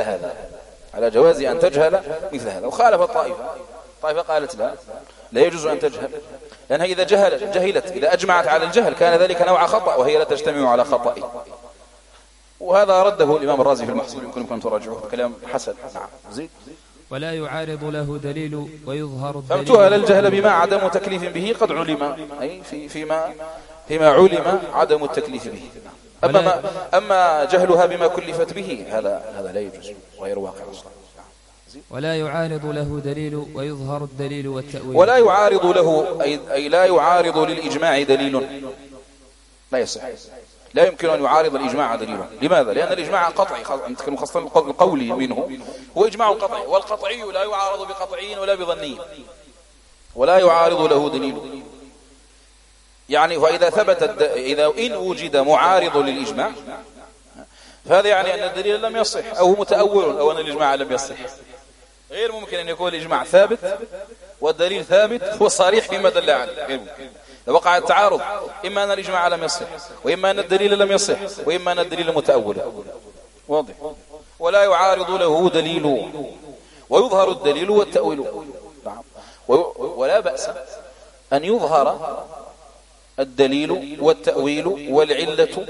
هذا، وخالف الطائفة قالت لا يجوز أن تجهل، لأنها إذا جهلت إذا أجمعت على الجهل كان ذلك نوع خطأ، وهي لا تجتمع على خطأ. وهذا رده الإمام الرازي في المحصول، يمكنكم تراجعوه، كلام حسن. نعم زيد. ولا يعارض له دليل ويظهر الدليل. فهمتها، الجهل بما عدم تكليف به قد علم، أي فيما علم عدم التكليف به. أما جهلها بما كلفت به هذا لا يجوز، غير واقع أصلا. ولا يعارض له دليل ويظهر الدليل والتأويل. ولا يعارض له أي لا يعارض للإجماع دليل، لا يصح، لا يمكن أن يعارض الإجماع دليل. لماذا؟ لأن الإجماع قطعي، خاصة القولي منه هو إجماع قطعي، والقطعي لا يعارض بقطعي ولا بظني، ولا يعارض له دليل. يعني وإذا إن وجد معارض للإجماع فهذا يعني أن الدليل لم يصح، أو متأول، أو أن الإجماع لم يصح. غير ممكن أن يكون الإجماع ثابت والدليل ثابت وصريح فيما دل عليه، غير ممكن. لو وقع التعارض، إما أن الإجماع لم يصح، وإما أن الدليل لم يصح، وإما أن الدليل متأول. واضح. ولا يعارض له دليل ويظهر الدليل والتأويل. ولا بأس أن يظهر الدليل والتأويل والعلة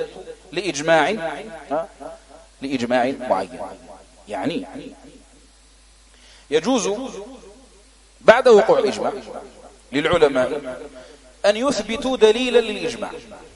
لإجماع معين. يعني يجوز بعد وقوع الإجماع للعلماء أن يثبتوا دليلا للإجماع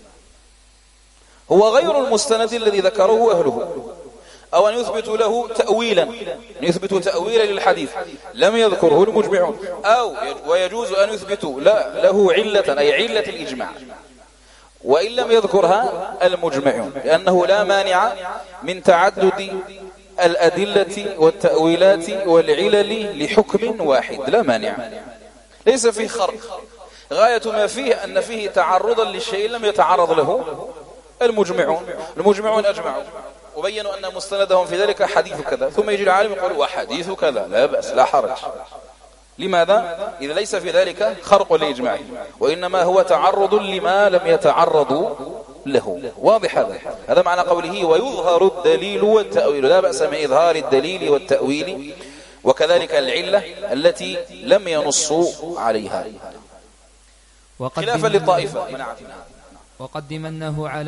هو غير المستند الذي ذكره أهله، أو أن يثبتوا له تأويلا للحديث لم يذكره المجمعون، ويجوز أن يثبتوا له علة، أي علة الإجماع، وإن لم يذكرها المجمعون، لأنه لا مانع من تعدد الأدلة والتأويلات والعلل لحكم واحد، لا مانع، ليس فيه خرق. غاية ما فيه أن فيه تعرضا للشيء لم يتعرض له المجمعون أجمعوا وبينوا أن مستندهم في ذلك حديث كذا، ثم يجي العالم يقول وحديث كذا، لا بأس لا حرج. لماذا؟ إذا ليس في ذلك خرق لإجماعه، وإنما هو تعرض لما لم يتعرضوا له. واضح هذا معنى قوله ويظهر الدليل والتأويل. لا بأس من إظهار الدليل والتأويل، وكذلك العلة التي لم ينصوا عليها، خلافا للطائفة. وقدمنه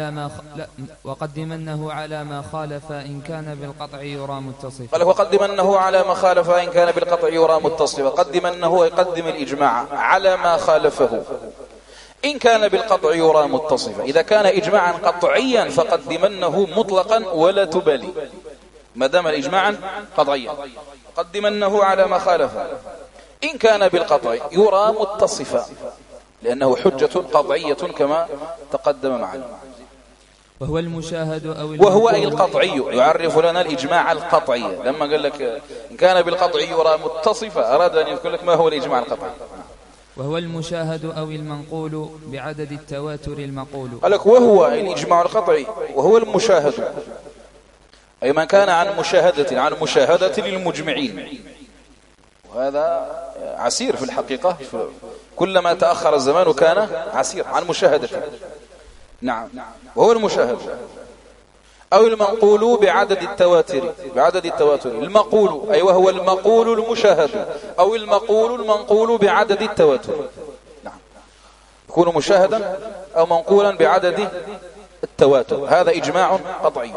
على ما خالف إن كان بالقطع يرى متصفا. قال وقدمنه على ما خالف إن كان بالقطع يرى متصفا. قدمنه يقدم الإجماع على ما خالفه إن كان بالقطع يرى متصفا. إذا كان إجماعا قطعيا فقدمنه مطلقا ولا تبالي، ما دام الإجماعا قطعيا قدمنه على ما خالفه. إن كان بالقطع يرى متصفا لأنه حجة قطعية كما تقدم معنا. وهو المشاهد وهو أي القطعي، يعرف لنا الإجماع القطعي. لما قال لك إن كان بالقطع يرى متصفا أراد أن يذكر لك ما هو الإجماع القطعي. وهو المشاهد أو المنقول بعدد التواتر المقول. قال لك وهو الإجماع القطعي وهو المشاهد، أي من كان عن مشاهدة للمجمعين، وهذا عسير في الحقيقة، كلما تأخر الزمان كان عسير عن مشاهدته. نعم، وهو المشاهد. أو المنقول بعدد التواتر، بعدد التواتر المقول، أي وهو المقول المشاهد، أو المقول المنقول بعدد التواتر. نعم، يكون مشاهدا أو منقولا بعدد التواتر، هذا إجماع قطعي.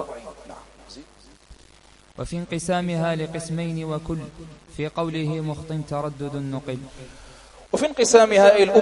وفي انقسامها لقسمين وكل في قوله مخط تردد نقل. وفي انقسامها أي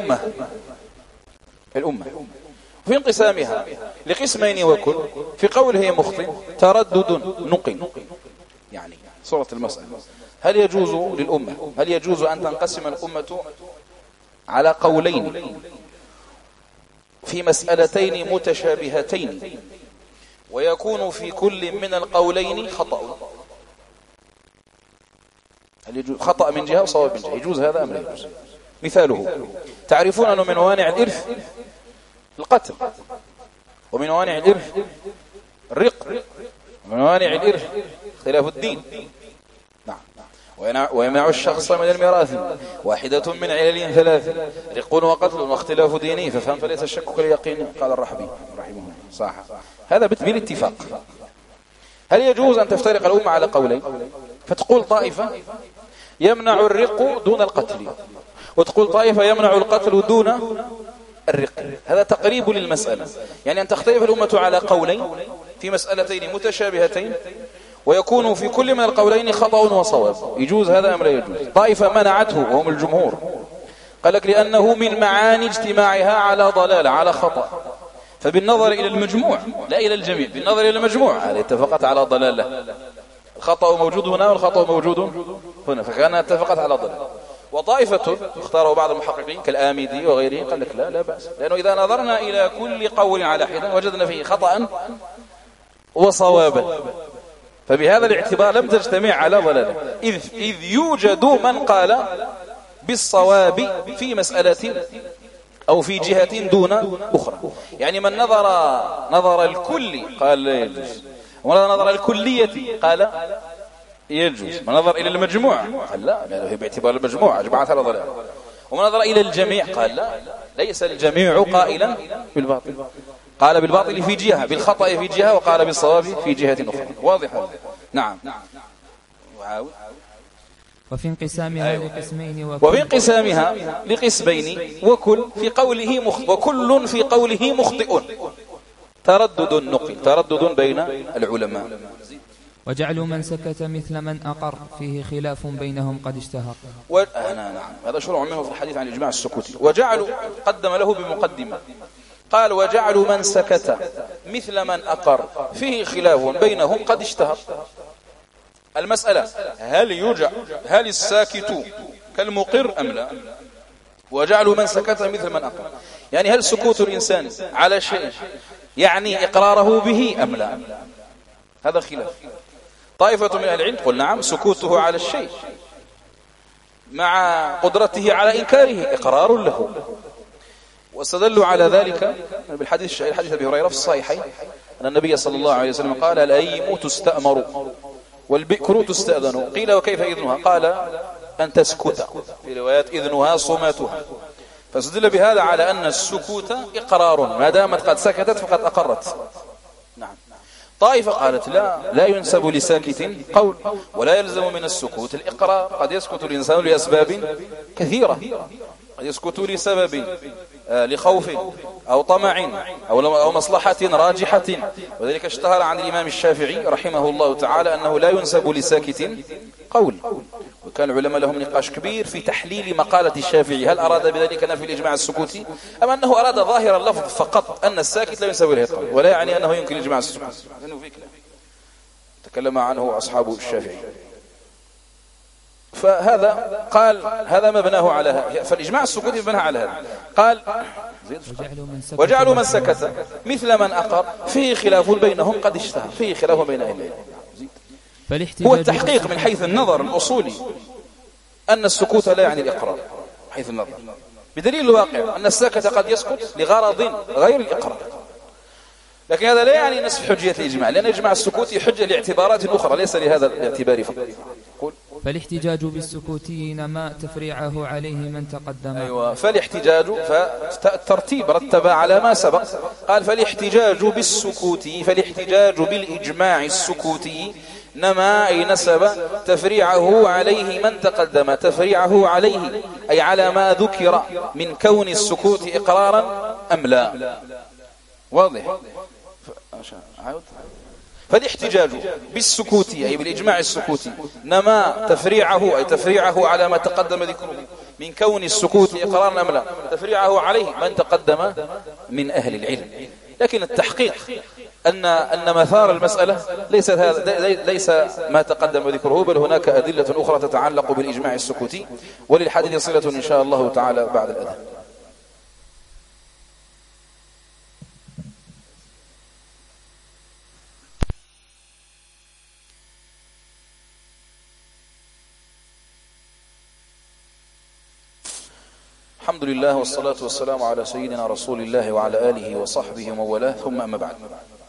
الأمة في انقسامها لقسمين وكل في قوله مخط تردد نقل. يعني صورة المسألة، هل يجوز للأمة، هل يجوز أن تنقسم الأمة على قولين في مسألتين متشابهتين ويكون في كل من القولين خطأ؟ هل يجوز خطأ من جهة وصواب من جهة؟ يجوز هذا أم لا يجوز؟ مثاله، تعرفون أنه من موانع الإرث القتل، ومن موانع الإرث الرق، ومن موانع الإرث خلاف الدين. نعم، ويمنع الشخص من الميراث واحدة من علل ثلاث: رق وقتل واختلاف دينه، ففهم فليس الشك كاليقين. قال الرحبي رحمه الله صح. هذا بالاتفاق. هل يجوز أن تفترق الأمة على قولين، فتقول طائفة يمنع الرق دون القتل، وتقول طائفة يمنع القتل دون الرق؟ هذا تقريب للمسألة، يعني أن تختلف الأمة على قولين في مسألتين متشابهتين ويكون في كل من القولين خطأ وصواب. يجوز هذا أم لا يجوز؟ طائفة منعته وهم الجمهور، قال لك لأنه من معاني اجتماعها على ضلالة، على خطأ، فبالنظر إلى المجموع لا إلى الجميع، بالنظر إلى المجموع هذه اتفقت على ضلالة، الخطأ موجود هنا والخطأ موجود هنا، فكانت اتفقت على ضلالة. وطائفة اختاروا بعض المحققين كالآمدي وغيره قال لك لا بأس، لأنه إذا نظرنا إلى كل قول على حدة وجدنا فيه خطأ وصوابا، فبهذا الاعتبار لم تجتمع على ضلالة، إذ يوجد من قال بالصواب في مسألة أو في جهة دون أخرى. يعني من نظر الكل قال لا يجوز، ومن نظر الكلية قال يجوز، من نظر إلى المجموع قال لا هي باعتبار المجموع أجمعت على ضلال، ومن نظر إلى الجميع قال لا ليس الجميع قائلا بالباطل، قال بالباطل في جهة، بالخطأ في جهة، وقال بالصواب في جهة أخرى. واضح هذا؟ نعم. وفي انقسامها لقسمين وفي انقسامها لقسمين وكل في قوله وكل في قوله مخطئ تردد نقل، تردد بين العلماء. وجعلوا من سكت مثل من أقر فيه خلاف بينهم قد اشتهر. نعم، هذا شرع منه في الحديث عن الإجماع السكوتي. وجعلوا قدم له بمقدمة، قال وجعلوا من سكت مثل من أقر فيه خلاف بينهم قد اشتهر. المسألة هل الساكت كالمقر أم لا؟ وجعلوا من سكت مثل من أقر، يعني هل سكوت الإنسان على شيء يعني إقراره به أم لا؟ هذا خلاف. طائفة من أهل العلم تقول نعم، سكوته على الشيء مع قدرته على إنكاره إقرار له، واستدلوا على ذلك بالحديث أبي هريرة في الصحيحين أن النبي صلى الله عليه وسلم قال الأيم تستأمر والبكر تستأذن، قيل وكيف إذنها؟ قال أن تسكت، في روايات إذنها صماتها. فاستدل بهذا على أن السكوت إقرار، ما دامت قد سكتت فقد أقرت. نعم. طائفة قالت لا ينسب لساكت قول، ولا يلزم من السكوت الإقرار، قد يسكت الإنسان لأسباب كثيرة، قد يسكت لسبب لخوف أو طمع أو مصلحة راجحة. وذلك اشتهر عن الإمام الشافعي رحمه الله تعالى أنه لا ينسب لساكت قول، وكان العلماء لهم نقاش كبير في تحليل مقالة الشافعي، هل أراد بذلك نفي الإجماع السكوتي أم أنه أراد ظاهر اللفظ فقط أن الساكت لا ينسب له قول، ولا يعني أنه يمكن الإجماع السكوتي، تكلم عنه أصحاب الشافعي. فهذا قال هذا مبناه على هذا، فالإجماع السكوتي مبناه على هذا. قال وجعلوا من سكت مثل من أقر فيه خلاف بينهم قد اشتهر، فيه خلاف بين أهل العلم. هو التحقيق من حيث النظر الأصولي أن السكوت لا يعني الإقرار حيث النظر، بدليل الواقع أن الساكت قد يسكت لغرض غير الإقرار، لكن هذا لا يعني نسف حجية الإجماع، لأن إجماع السكوت حجة لاعتبارات أخرى ليس لهذا الاعتبار فقط. فالاحتجاج بالسكوتي نما تفريعه عليه من تقدم. أيوة، فالاحتجاج، فالترتيب رتب على ما سبق. قال فالاحتجاج بالسكوتي، فالاحتجاج بالإجماع السكوتي نما أي نسب تفريعه عليه من تقدم. تفريعه عليه أي على ما ذكر من كون السكوت إقرارا أم لا. واضح؟ فالاحتجاج بالسكوتي أي بالإجماع السكوتي نما تفريعه أي تفريعه على ما تقدم ذكره من كون السكوت إقرارا أم لا، تفريعه عليه من تقدم من أهل العلم. لكن التحقيق أن مثار المسألة ليس ما تقدم ذكره، بل هناك أدلة أخرى تتعلق بالإجماع السكوتي، وللحديث صلة إن شاء الله تعالى بعد الأذان. الحمد لله والصلاة والسلام على سيدنا رسول الله وعلى آله وصحبه ومن والاه، ثم أما بعد.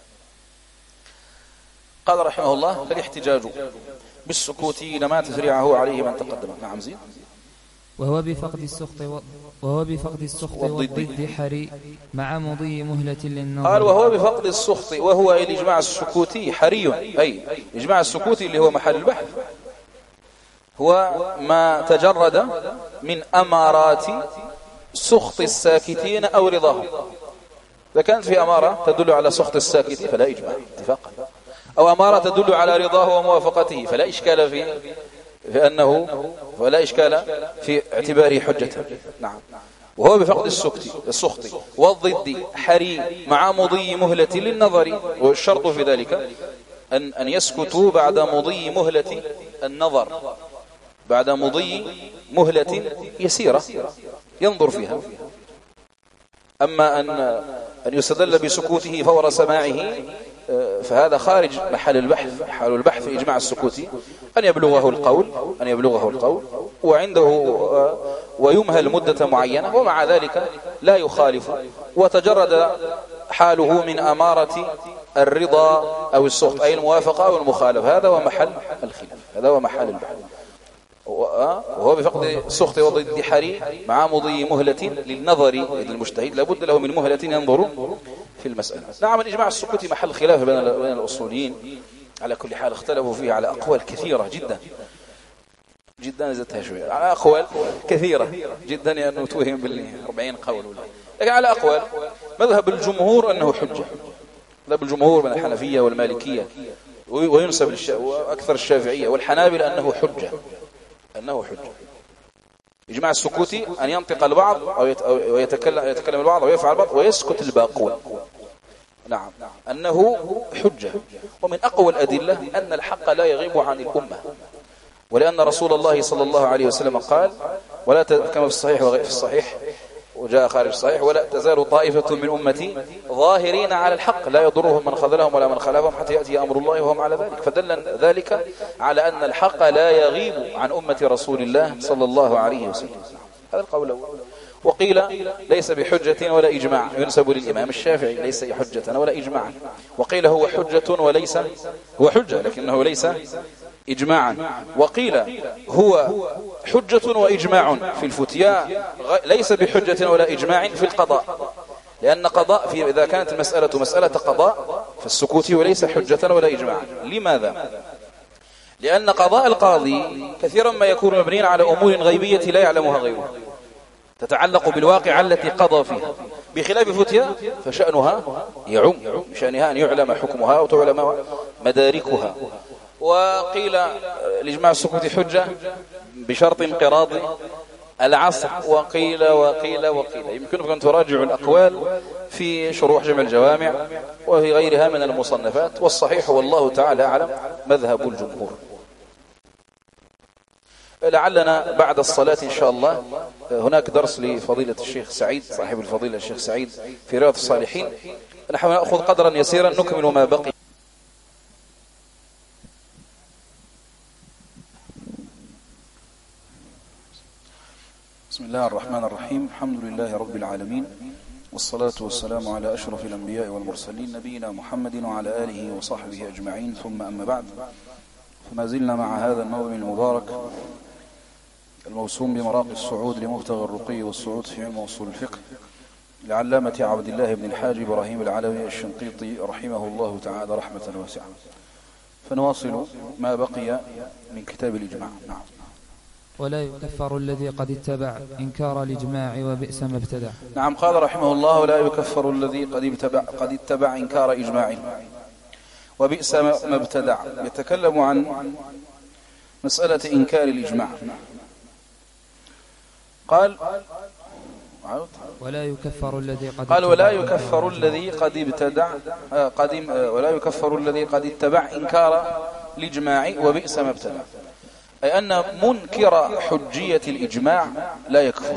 قال رحمه الله فالاحتجاج بالسكوت نما تفريعه عليه من تقدم. نعم زين. وهو بفقد السخط والضد حري مع مضي مهلة للنظر. قال وهو بفقد السخط، وهو الإجماع السكوتي حري، أي الإجماع السكوتي اللي هو محل البحث، هو ما تجرد من أمارات سخط الساكتين أو رضاهم. إذا كانت في أمارة تدل على سخط الساكت فلا إجماع اتفاقا، أو أمارة تدل على رضاه وموافقته فلا إشكال في أنه ولا إشكال في اعتباره حجة. نعم. وهو بفقد السخط والضد حري مع مضي مهلة للنظر، والشرط في ذلك أن يسكتوا بعد مضي مهلة النظر، بعد مضي مهلة يسيرة ينظر فيها. أما أن يستدل بسكوته فور سماعه فهذا خارج محل البحث. حال البحث في إجماع السكوتي أن يبلغه القول وعنده ويمهل مدة معينة، ومع ذلك لا يخالف، وتجرد حاله من أمارة الرضا أو السخط أي الموافقة أو المخالفة. هذا هو محل الخلاف، هذا هو محل البحث. وهو بفقد السخط وضد حري مع مضي مهلة للنظر للمجتهد، لابد له من مهلة ينظر في المسألة. نعم. الإجماع السكوتي محل خلاف بين الأصوليين، على كل حال اختلفوا فيه على أقوال كثيرة جدا نزلتها شوية، على أقوال كثيرة جدا، لأنه توهم بال40 قول ولا. لكن على أقوال مذهب الجمهور أنه حجة، مذهب الجمهور من الحنفية والمالكية وينسب أكثر الشافعية والحنابلة أنه حجة. إجماع السكوتي أن ينطق البعض أو يتكلم البعض أو يفعل البعض ويسكت الباقون. نعم. أنه حجة. ومن أقوى الأدلة أن الحق لا يغيب عن الأمة، ولأن رسول الله صلى الله عليه وسلم قال كما في الصحيح وغير في الصحيح وجاء خارج الصحيح: ولا تزال طائفة من أمتي ظاهرين على الحق لا يضرهم من خذلهم ولا من خالفهم حتى يأتي أمر الله وهم على ذلك. فدل ذلك على أن الحق لا يغيب عن أمة رسول الله صلى الله عليه وسلم. هذا القول الأول. وقيل ليس بحجة ولا إجماع، ينسب للإمام الشافعي: ليس حجة ولا إجماعا. وقيل هو حجة وليس هو حجة لكنه ليس إجماعا. وقيل هو حجة وإجماع في الفتيا، ليس بحجة ولا إجماع في القضاء، لأن قضاء إذا كانت المسألة مسألة قضاء فالسكوت وليس حجة ولا إجماعا. لماذا؟ لأن قضاء القاضي كثيرا ما يكون مبنيا على أمور غيبية لا يعلمها غيره، تتعلق بالواقع التي قضى فيها، بخلاف فتيا فشأنها يعم، شأنها أن يعلم حكمها أو تعلم مداركها. وقيل الإجماع السكوتي حجة بشرط انقراض العصر. وقيل يمكنكم أن تراجعوا الأقوال في شروح جمع الجوامع وفي غيرها من المصنفات. والصحيح والله تعالى أعلم مذهب الجمهور. لعلنا بعد الصلاة إن شاء الله هناك درس لفضيلة الشيخ سعيد صاحب الفضيلة الشيخ سعيد في رياض الصالحين، نحن نأخذ قدرا يسيرا نكمل ما بقي. بسم الله الرحمن الرحيم. الحمد لله رب العالمين، والصلاة والسلام على أشرف الأنبياء والمرسلين نبينا محمد وعلى آله وصحبه أجمعين، ثم أما بعد. ما زلنا مع هذا النظم المبارك الموسوم بمراقي الصعود لمبتغى الرقي والصعود في علم أصول الفقه لعلامة عبد الله بن الحاج إبراهيم العلوي الشنقيطي رحمه الله تعالى رحمة واسعة. فنواصل ما بقي من كتاب الإجماع. نعم. ولا يكفر الذي قد اتبع إنكار الإجماع وبئس ما ابتدع. نعم. قال رحمه الله: ولا يكفر الذي قد اتبع إنكار إجماع وبئس ما ابتدع. يتكلم عن مسألة إنكار الإجماع. قال: ولا يكفر الذي قد قال: ولا يكفر الذي قد ابتدع ولا يكفر الذي قد اتبع إنكار الإجماع وبئس ما ابتدع، أي أن منكر حجية الإجماع لا يكفر.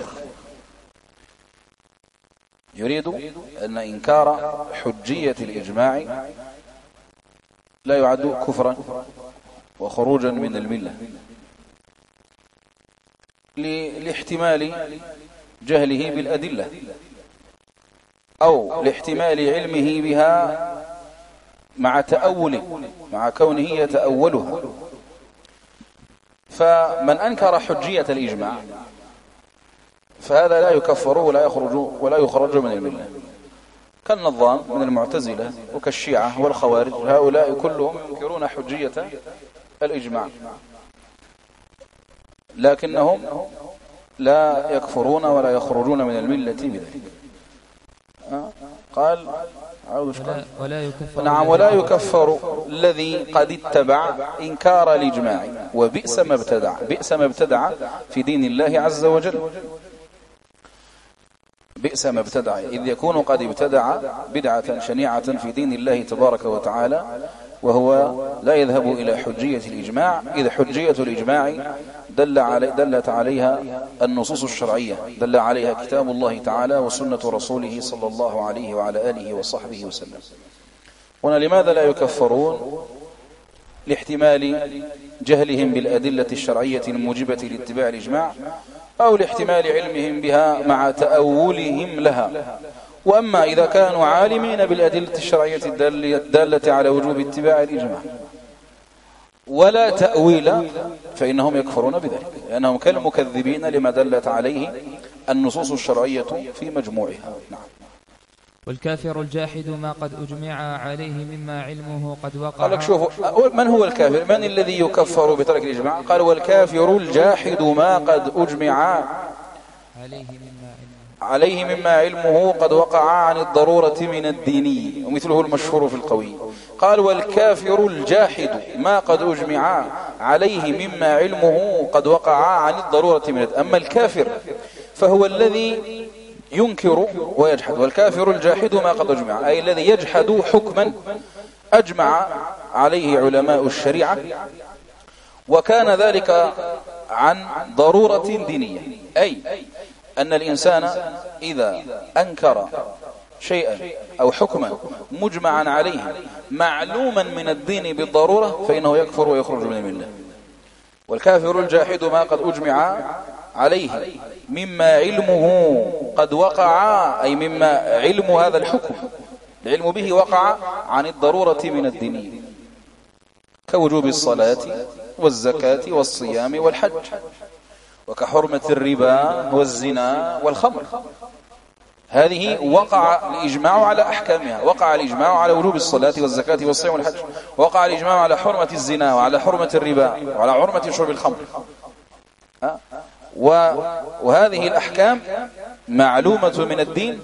يريد أن إنكار حجية الإجماع لا يعد كفرا وخروجا من الملة لاحتمال جهله بالأدلة أو لاحتمال علمه بها مع تأوله، مع كونه يتأولها. فمن أنكر حجية الإجماع فهذا لا يكفر ولا يخرج من الملة، كالنظام من المعتزلة وكالشيعة والخوارج، هؤلاء كلهم ينكرون حجية الإجماع لكنهم لا يكفرون ولا يخرجون من الملة بذلك. قال: ولا يكفر. نعم. ولا يكفر الذي قد اتبع إنكار الإجماع وبئس ما ابتدع. بئس ما ابتدع في دين الله عز وجل. بئس ما ابتدع إذ يكون قد ابتدع بدعة شنيعة في دين الله تبارك وتعالى، وهو لا يذهب إلى حجية الإجماع، إذ حجية الإجماع دلت عليها النصوص الشرعية، دل عليها كتاب الله تعالى وسنة رسوله صلى الله عليه وعلى آله وصحبه وسلم. هنا لماذا لا يكفرون؟ لاحتمال جهلهم بالأدلة الشرعية الموجبة لاتباع الإجماع أو لاحتمال علمهم بها مع تأولهم لها. وأما إذا كانوا عالمين بالأدلة الشرعية الدالة على وجوب اتباع الإجماع ولا تأويل فإنهم يكفرون بذلك، لأنهم كالمكذبين لما دلت عليه النصوص الشرعية في مجموعها. نعم. والكافر الجاحد ما قد أجمع عليه مما علمه قد وقع. قال لك شوفوا، من هو الكافر؟ من الذي يكفر بترك الإجماع؟ قال: والكافر الجاحد ما قد أجمع عليه مما علمه قد وقع عن الضرورة من الديني، ومثله المشهور في القوي. قال: والكافر الجاحد ما قد أجمع عليه مما علمه قد وقع عن الضرورة من الديني. أما الكافر فهو الذي ينكر ويجحد. والكافر الجاحد ما قد أجمع، أي الذي يجحد حكما أجمع عليه علماء الشريعة وكان ذلك عن ضرورة دينية، أي أن الإنسان إذا أنكر شيئا أو حكما مجمعا عليه معلوما من الدين بالضرورة فإنه يكفر ويخرج من الملة. والكافر الجاحد ما قد أجمع عليه مما علمه قد وقع، أي مما علم هذا الحكم العلم به وقع عن الضرورة من الدين، كوجوب الصلاة والزكاة والصيام والحج، وكحرمة الربا والزنا والخمر. هذه وقع الإجماع على أحكامها، وقع الإجماع على وجوب الصلاة والزكاة والصيام والحج، وقع الإجماع على حرمة الزنا وعلى حرمة الربا وعلى حرمة شرب الخمر. وهذه الأحكام معلومة من الدين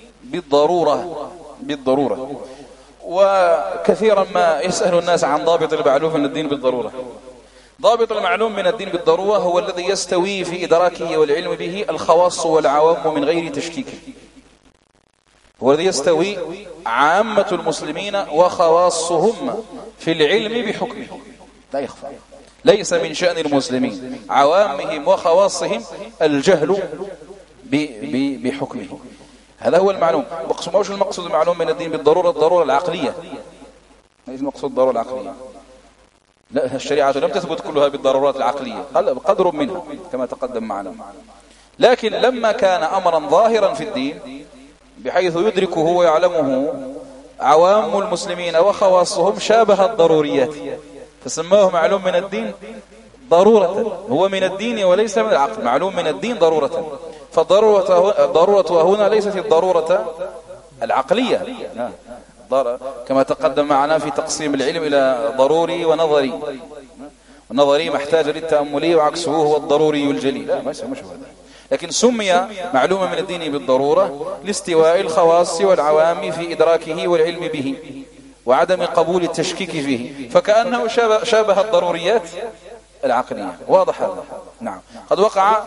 بالضرورة. وكثيرا ما يسأل الناس عن ضابط المعلوم من الدين بالضرورة. ضابط المعلوم من الدين بالضرورة هو الذي يستوي في إدراكه والعلم به الخواص والعوام من غير تشكيك، هو الذي يستوي عامة المسلمين وخواصهم في العلم بحكمه، لا يخفى. ليس من شأن المسلمين عوامهم وخواصهم الجهل بحكمه. هذا هو المعلوم. مش المقصود المعلوم من الدين بالضرورة الضرورة العقلية، ليس المقصود الضرورة العقلية. لا، الشريعة لم تثبت كلها بالضرورات العقلية، قدر منها كما تقدم معنا. لكن لما كان أمرا ظاهرا في الدين بحيث يدركه ويعلمه عوام المسلمين وخواصهم شابه الضروريات، فسموه معلوم من الدين ضرورة، هو من الدين وليس من العقل، معلوم من الدين ضرورة. فالضرورة هنا ليست الضرورة العقلية كما تقدم معنا في تقسيم العلم إلى ضروري ونظري. النظري محتاج للتأملي وعكسه هو الضروري الجلي، لا مش هذا. لكن سمي معلوما من الدين بالضرورة لاستواء الخواص والعوام في إدراكه والعلم به وعدم قبول التشكيك فيه، فكأنه شابه الضروريات العقلية. واضح هذا؟ نعم. قد وقع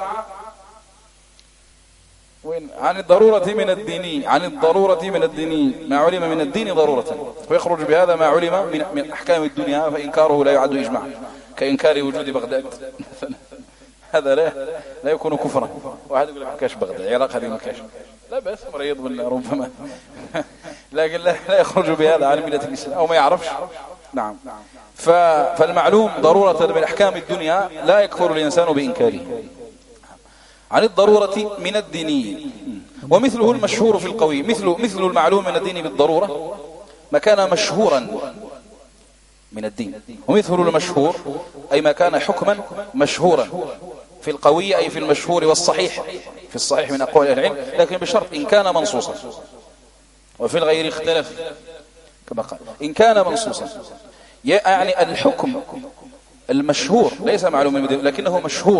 عن الضرورة من الدين ما علم من الدين ضرورة، ويخرج بهذا ما علم من أحكام الدنيا، فإنكاره لا يعد إجماع، كإنكار وجود بغداد. هذا لا يكون كفرا. واحد يقول لك ما كاش بغداد، العراق هذه ما كاش، لا بأس، مريض من ربما لكن لا يخرج بهذا عن ملة الإسلام أو ما يعرفش. نعم. فالمعلوم ضرورة من أحكام الدنيا لا يكفر الإنسان بإنكاره. عن الضرورة من الدين، ومثله المشهور في القوي، مثل المعلوم من الدين بالضرورة ما كان مشهورا من الدين، ومثل المشهور أي ما كان حكما مشهورا في القوي أي في المشهور والصحيح، في الصحيح من أقوال العلم، لكن بشرط إن كان منصوصا. وفي الغير اختلف كما قال إن كان منصوصا، يعني الحكم المشهور ليس معلوم من الدين لكنه مشهور،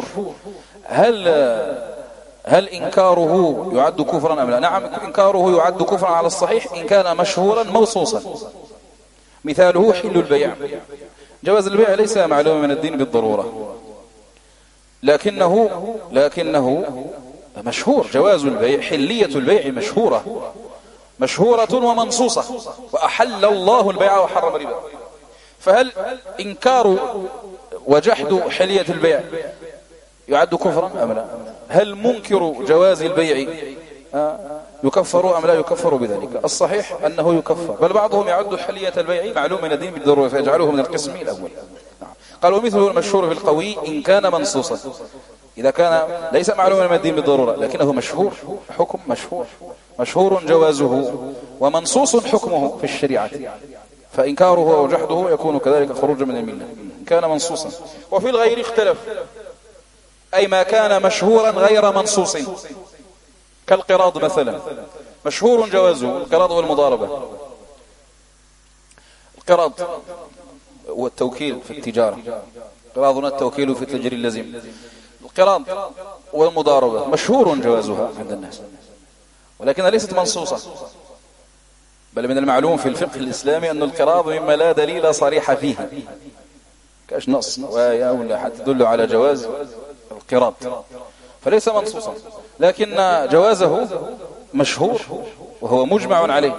هل إنكاره يعد كفرا أم لا؟ نعم، إنكاره يعد كفرا على الصحيح إن كان مشهورا موصوصا. مثاله حل البيع، جواز البيع ليس معلوم من الدين بالضرورة، لكنه مشهور. جواز البيع، حلية البيع مشهورة ومنصوصة، وأحل الله البيع وحرم الربا. فهل إنكار وجحد حلية البيع يعد كفرا أم لا؟ هل منكر جواز البيع يكفر أم لا يكفر بذلك؟ الصحيح أنه يكفر، بل بعضهم يعد حلية البيع معلوم من الدين بالضرورة فيجعله من القسم الأول. قال ومثله المشهور في القوي إن كان منصوصا، إذا كان ليس معلوما من الدين بالضرورة لكنه مشهور، حكم مشهور جوازه ومنصوص حكمه في الشريعة، فإنكاره أو جحده يكون كذلك خروجا من الملة إن كان منصوصا. وفي الغير اختلف، أي ما كان مشهورا غير منصوص، كالقراض مثلا، مشهور جوازه، القراض والمضاربة. القراض والتوكيل في التجارة، قراضنا التوكيل في التجري اللزم. القراض والمضاربة مشهور جوازها عند الناس، ولكنها ليست منصوصة، بل من المعلوم في الفقه الإسلامي أن القراض مما لا دليل صريح فيه، كاش نص وآية ولا حتى تدل على جواز القراض، فليس منصوصا، لكن جوازه مشهور وهو مجمع عليه،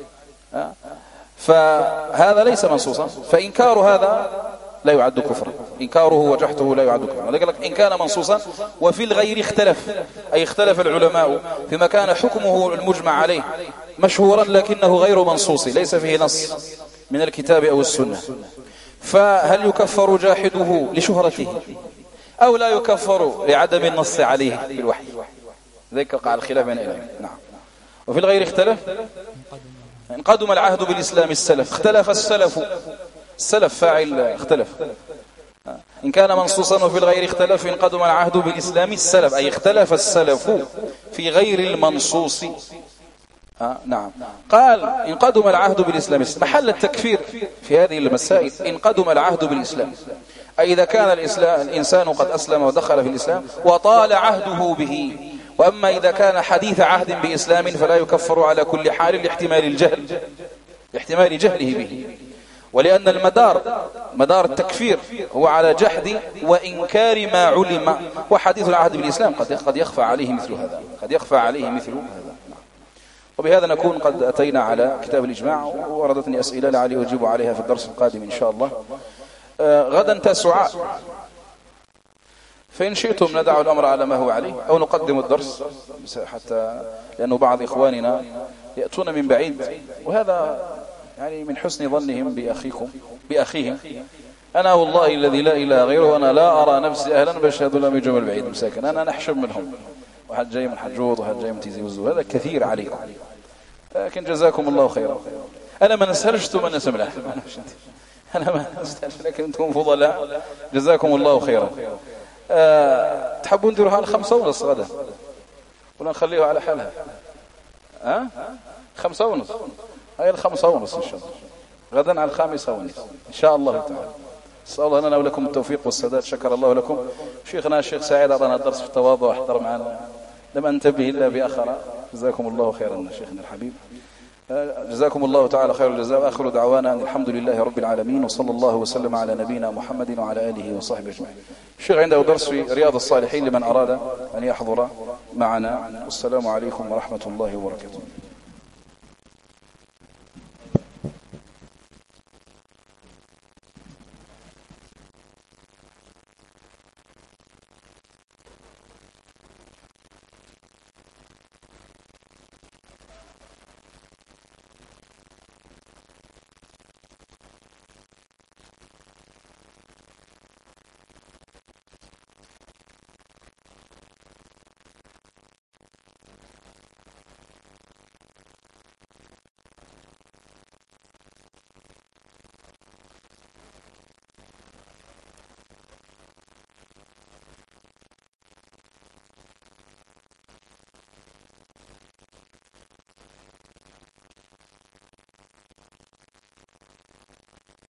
فهذا ليس منصوصا، فإنكار هذا لا يعد كفرا، إنكاره وجحته لا يعد كفرا. لكن إن كان منصوصا. وفي الغير اختلف، أي اختلف العلماء فيما كان حكمه المجمع عليه مشهورا لكنه غير منصوص، ليس فيه نص من الكتاب أو السنة، فهل يكفر جاحده لشهرته أو لا يكفر لعدم النص عليه في الوحي؟ ذلك وقع الخلاف بين العلماء. نعم. وفي الغير اختلف، إن قدم العهد بالإسلام السلف، اختلف السلف فاعل اختلف، إن كان منصوصا. وفي الغير اختلف، إن قدم العهد بالإسلام السلف، أي اختلف السلف في غير المنصوص. نعم. قال إن قدم العهد بالإسلام، محل التكفير في هذه المسائل إن قدم العهد بالإسلام، أي إذا كان الإنسان قد أسلم ودخل في الإسلام وطال عهده به. وأما إذا كان حديث عهد بإسلام فلا يكفر على كل حال لاحتمال جهله به، ولأن مدار التكفير هو على جحد وإنكار ما علم، وحديث العهد بالإسلام قد يخفى عليه مثل هذا. وبهذا نكون قد أتينا على كتاب الإجماع، ووردتني أسئلة لعلي أجيب عليها في الدرس القادم إن شاء الله. غدا تاسعاء، فإن شئتم ندع الأمر على ما هو عليه أو نقدم الدرس، حتى لأنه بعض إخواننا يأتون من بعيد، وهذا يعني من حسن ظنهم بأخيهم. أنا والله الذي لا إله غيره أنا لا أرى نفسي أهلا بشهد لم يجوا من بعيد مساكن، أنا نحشم منهم، واحد جاي من حجوط وواحد جاي من تيزي وزو، هذا كثير عليكم، لكن جزاكم الله خيرا. أنا من أسهلشت من أسمله أنا ما أستعجل لكن أنتم فضلاء جزاكم الله خيرا. تحبون نديروها على 5:30 غدا ولا نخليها على حالها؟ 5:30 هاي 5:30 إن شاء الله غدا على 5:30 إن شاء الله تعالى. أسأل الله لنا ولكم التوفيق والسداد. شكر الله لكم. شيخنا الشيخ سعيد أعطانا الدرس في التواضع واحضر معنا لم أنتبه إلا بآخر. جزاكم الله خيرا شيخنا الحبيب. جزاكم الله تعالى خير الجزاء. آخر دعوانا أن الحمد لله رب العالمين وصلى الله وسلم على نبينا محمد وعلى آله وصحبه أجمعين. الشيخ عنده درس في رياض الصالحين لمن أراد أن يحضر معنا. والسلام عليكم ورحمة الله وبركاته.